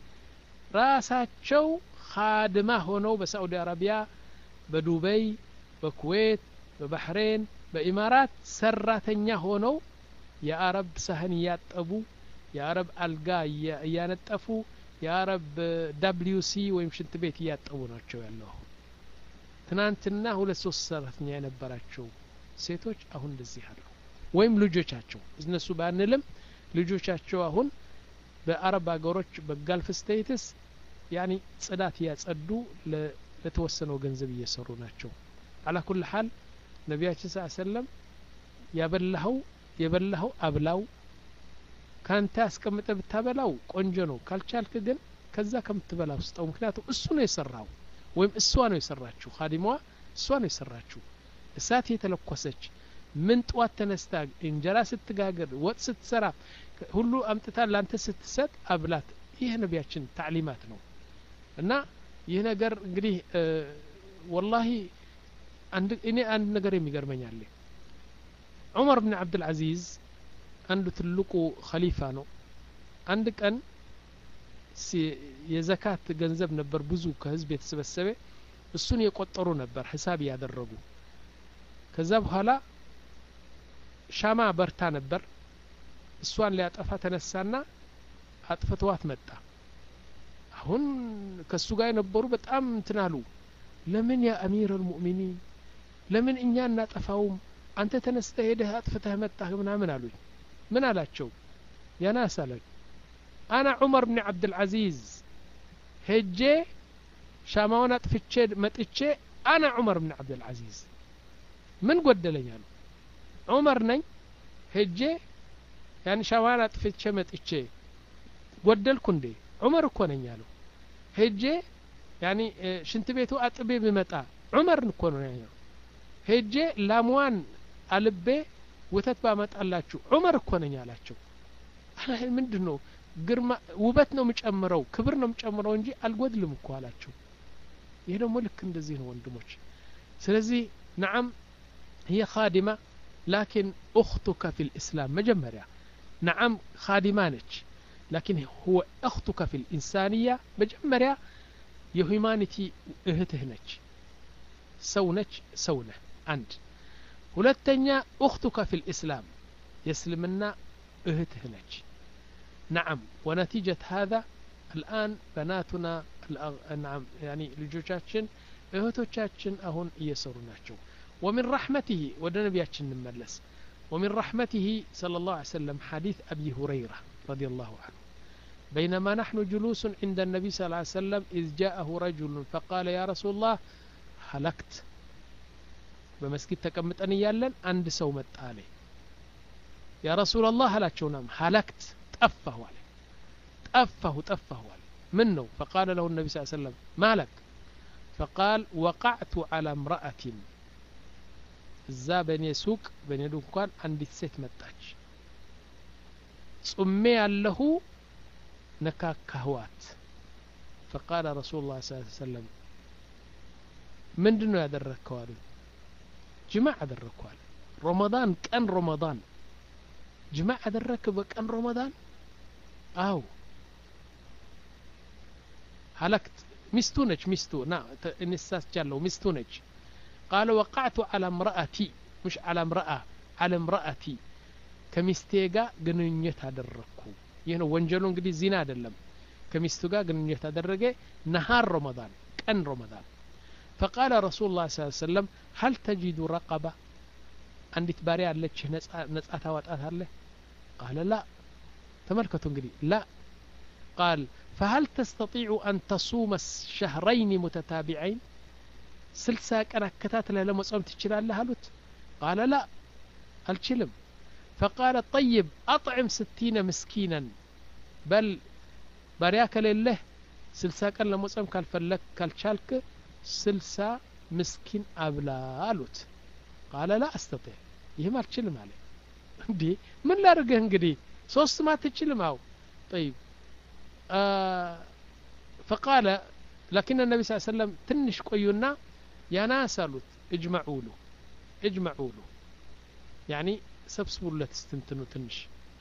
ራሳቸው ኻድማ ሆነው በሳዑዲ አረቢያ በዱባይ በኩዌት በባህሬን በኢማራት ሰራተኛ ሆነው የአረብ ሳህን ያጠቡ የአረብ አልጋ ያነጠፉ የአረብ ደብሊውሲ ወይም ሽንት ቤት ያጠቡ ናቸው ያለው። ትናንትና ሁለት ሶስት ሰራተኛ የነበራቸው ሴቶች አሁን እንደዚህ አሉ። ወይም ልጆቻቸው እነሱ ባንልም ልጆቻቸው አሁን በአረብ አገሮች በጋልፍ ስቴትስ ያኒ ጽዳት ያጸዱ ለተወሰነው ገንዘብ እየሰሩ ናቸው። አላ ኩል ሐል ነብያችን ሰለላሁ ዐለይሂ ወሰለም ያበላው የበላው አብላው ካንተ አስቀምጠ ብታበላው ቆንጆ ነው፣ ካልቻልክ ግን ከዛ ከምትበላው ስጠው። ምክንያቱም እሱ ነው የሰራው ወይም እሷ ነው የሰራችው፣ ኻዲሟ እሷ ነው የሰራችው። እሳት የተለኮሰች ምን ጧት ተነስታ እንጀራ ስትጋገር ወጥ ስትሰራ ሁሉ አምጥታ ላንተ ስትሰጥ አብላት። ይህ ነብያችን ታዕሊማት ነው። እና ይህ ነገር እንግዲህ ወላሂ አንድ እኔ አንድ ነገር የሚገርመኛል ዑመር ብን አብዱል አዚዝ አንዱ ትልቁ ኸሊፋ ነው። አንድ ቀን የዘካት ገንዘብ ነበር ብዙ ከህዝብ የተሰበሰበ እሱን የቆጠሩ ነበር ሂሳብ ያደረጉ። ከዛ በኋላ ሻማ በርታ ነበር እሷን ሊያጠፋ ተነሳና አጥፍተዋት መጣ። አሁን ከሱ ጋር የነበሩ በጣም እንትናሉ ለምን ያ አሚር አልሙእሚኒን ለምን እኛ እናጠፋውም አንተ ተነስተህ ሄደህ አጥፍተህ መጣህ ምናምን አሉኝ። ምን አላቸው? ያናስ አለኝ አና ዑመር ብን አብዱል አዚዝ ሄጄ ሻማውን አጥፍቼ መጥቼ አና ዑመር ብን አብዱል አዚዝ ምን ጎደለኛል? ዑመር ነኝ ሄጄ ያን ሻማውን አጥፍቼ መጥቼ ጎደልኩ እንዴ? ዑመር እኮ ነኝ አለው። ሄጄ ያኒ ሽንት ቤቱ አጥቤ ብመጣ ዑመር እኮ ነው ያለው። ሄጄ ላሟን አልቤ ወተት ባመጣላችሁ ዑመር እኮ ነኝ አላቸው። አላህ ምንድነው ግርማ ውበት ነው የምጨምረው ክብር ነው የምጨምረው እንጂ አልጎድልም እኮ አላቸው። ይሄ ደግሞ ልክ እንደዚህ ነው ወንድሞች። ስለዚህ نعم هي خادمة لكن أختك في الإسلام مجمرة. نعم خادمانك لكن هو أختك في الإنسانية مجمرة يهمانتي اهتهنك سونك سونة عند ሁለተኛ أختك في الإسلام يسلمنا اهتهنك. نعم ونتيجة هذا الآن بناتنا نعم يعني ልጆቻችን እህቶቻችን አሁን እየሰሩ ናቸው። ومن رحمته ወደ ነብያችን እንመለስ ومن رحمته صلى الله عليه وسلم حديث أبي هريرة رضي الله عنه بينما نحن جلوس عند النبي صلى الله عليه وسلم إذ جاءه رجل فقال يا رسول الله هلكت በመስጊድ ተቀምጠን ያለን አንድ ሰው መጣ አለ። ያ ረሱላህ አላቸውናም هلكت ጠፋሁ አለ። ጠፋሁ ጠፋሁ አለ። ምን ነው? فقال له النبي صلى الله عليه وسلم ما لك؟ فقال وقعت على امرأة እዛ በኔ ሱቅ በኔ ድንኳን አንዲት ሴት መጣች። ጾሜ ያለሁ نكاكهوات فقال رسول الله صلى الله عليه وسلم من دنو يدركوا جماعة دركوا رمضان كان رمضان جماعة درك بكان رمضان أو هلكت مستونج مستو نا النساس جالو مستونج قال وقعت على امرأتي مش على امرأة على امرأتي كمستيغا جننيت هدركو يهنا وانجلو انقدي زنا አይደለም كمستوغا جننيت هدرجه نهار رمضان كان رمضان فقال رسول الله صلى الله عليه وسلم هل تجد رقبة عندك باري عليك نص ታዋጣት አለ قال لا تملكته انقدي لا قال فهل تستطيع أن تصوم شهرين متتابعين سلسا كان كتاتل لما صوم تشلالله هلوت قال لا الشلم فقال طيب أطعم ستين مسكينا بل برياك لله سلسا كان لما صوم كالفلك كالشالك سلسا مسكين أبلا هلوت قال لا أستطيع يهم الشلم عليه دي من لا رجع انقدي صوص ما تشلم أو طيب آه فقال لكن النبي صلى الله عليه وسلم تنش قيونا يا ناس قالوا اجمعوا له اجمعوا له يعني سبسبوا له تستنتنوا تنش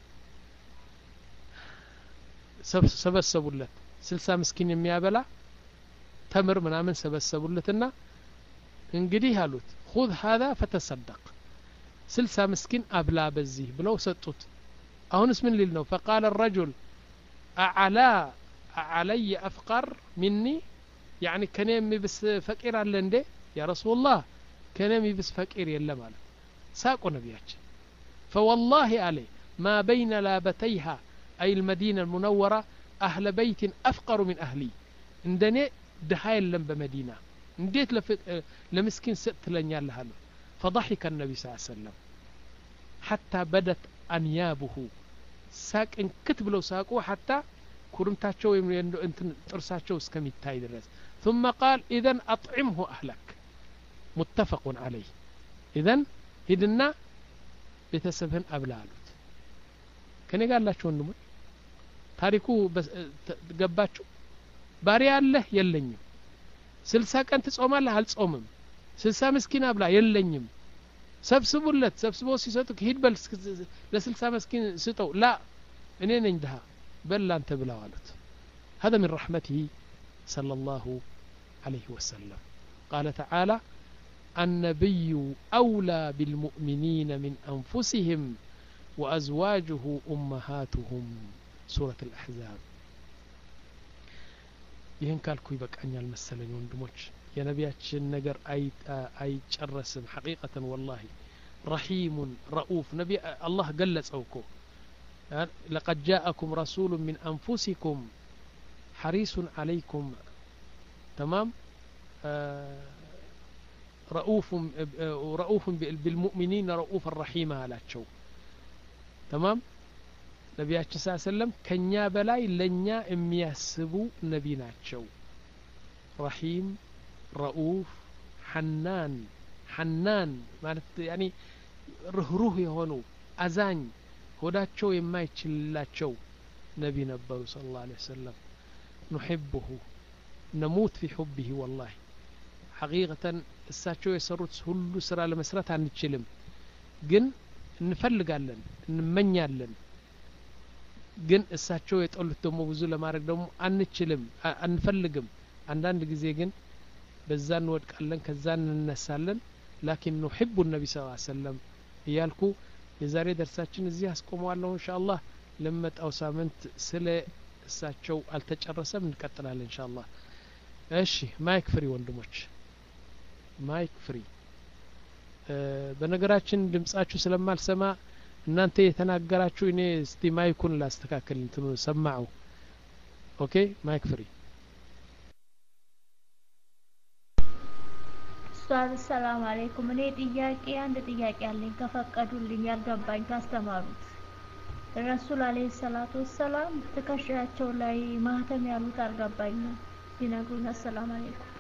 سبسبوا له سلسة مسكين يميابلا تمر من امن سبسبوا لتنا انقدي هالوت خذ هذا فتصدق سلسة مسكين ابلا بزيه بلو سطوت اهون اسم للنو فقال الرجل أعلى علي أفقر مني يعني كان يمي بس فقير على عنده يا رسول الله كان يمي بس فقير يلا ماله ساقوا نبياتش فوالله عليه ما بين لابتيها أي المدينة المنورة أهل بيت أفقر من أهلي عندنا دهاي لم بمدينة نديت لفق لمسكين سقت لن يالها فضحك النبي صلى الله عليه وسلم حتى بدت أنيابه ساق ان كتب لو ساقوا حتى كرمتاچو انتن ጥርሳቸው እስከሚታይ ድረስ ثم قال اذا اطعمه اهلك متفق عليه اذا ሂድና ቤተሰብህን አብላሉት ከኔ ጋር ያላችሁ ወንድሞች ታሪኩ ገባችሁ ባሪያ አለ የለኝም ስልሳ ቀን ትጾማለህ አልጾምም ስልሳ ምስኪን አብላ የለኝም ሰብስቡለት ሰብስቦ ሲሰጡክ ሂድ በል ለስልሳ መስኪን ስጠው ላ እኔ ነኝ ደሃ በል አንተ ብላው አሉት هذا من رحمته صلى الله عليه وسلم قال تعالى النبي أولى بالمؤمنين من أنفسهم وأزواجه أمهاتهم سورة الأحزاب ይህን ካልኩ ይበቃኛል መሰለኝ ወንድሞች የነቢያችን ነገር አይ አይጨረስም حقيقة والله رحيم رؤوف نبي الله ገለጸው እኮ لقد جاءكم رسول من أنفسكم حريص عليكم تمام رؤوف رؤوف بالمؤمنين رؤوف الرحيم አላቸው تمام ነቢያችን ሰለላሁ ዐለይሂ ወሰለም ከኛ በላይ ለኛ የሚያስቡ ነቢ ናቸው رحيم رؤوف حنان حنان ማለት ያኒ ሩህሩህ የሆኑ አዛኝ ሆዳቸው የማይችላቸው ነቢ ነበሩ ሰለላሁ ዐለይሂ ወሰለም نحبه نموت في حبه والله حقيقة እሳቸው የሰሩት ሁሉ ስራ ለመስራት አንችልም ግን እንፈልጋለን እንመኛለን ግን እሳቸው የጠሉት ደግሞ ብዙ ለማድረግ ደግሞ አንችልም አንፈልግም አንዳንድ ጊዜ ግን በዛን ወድቃለን ከዛን እንነሳለን لكن نحب النبي صلى الله عليه وسلم እያልኩ የዛሬ ደርሳችን እዚህ አስቆመዋለሁ ኢንሻአላህ ለመጣው ሳምንት ስለ እሳቸው አልተጨረሰም እንቀጥላለን ኢንሻአላህ እሺ ማይክ ፍሪ ወንድሞች ማይክ ፍሪ በነገራችን ድምጻችሁ ስለማልሰማ እናንተ የተናገራችሁ እኔ እስቲ ማይኩን ላስተካክል እንትኑ ሰማው ኦኬ ማይክ ፍሪ ሰላም አለይኩም እኔ ጥያቄ አንድ ጥያቄ አለኝ ከፈቀዱልኝ ያልገባኝ ካስተማሩት ረሱል አለይሂ ሰላቱ ወሰላም ተከሻቸው ላይ ማህተም ያሉት አልገባኝም ይነግሩና ሰላም አለይኩም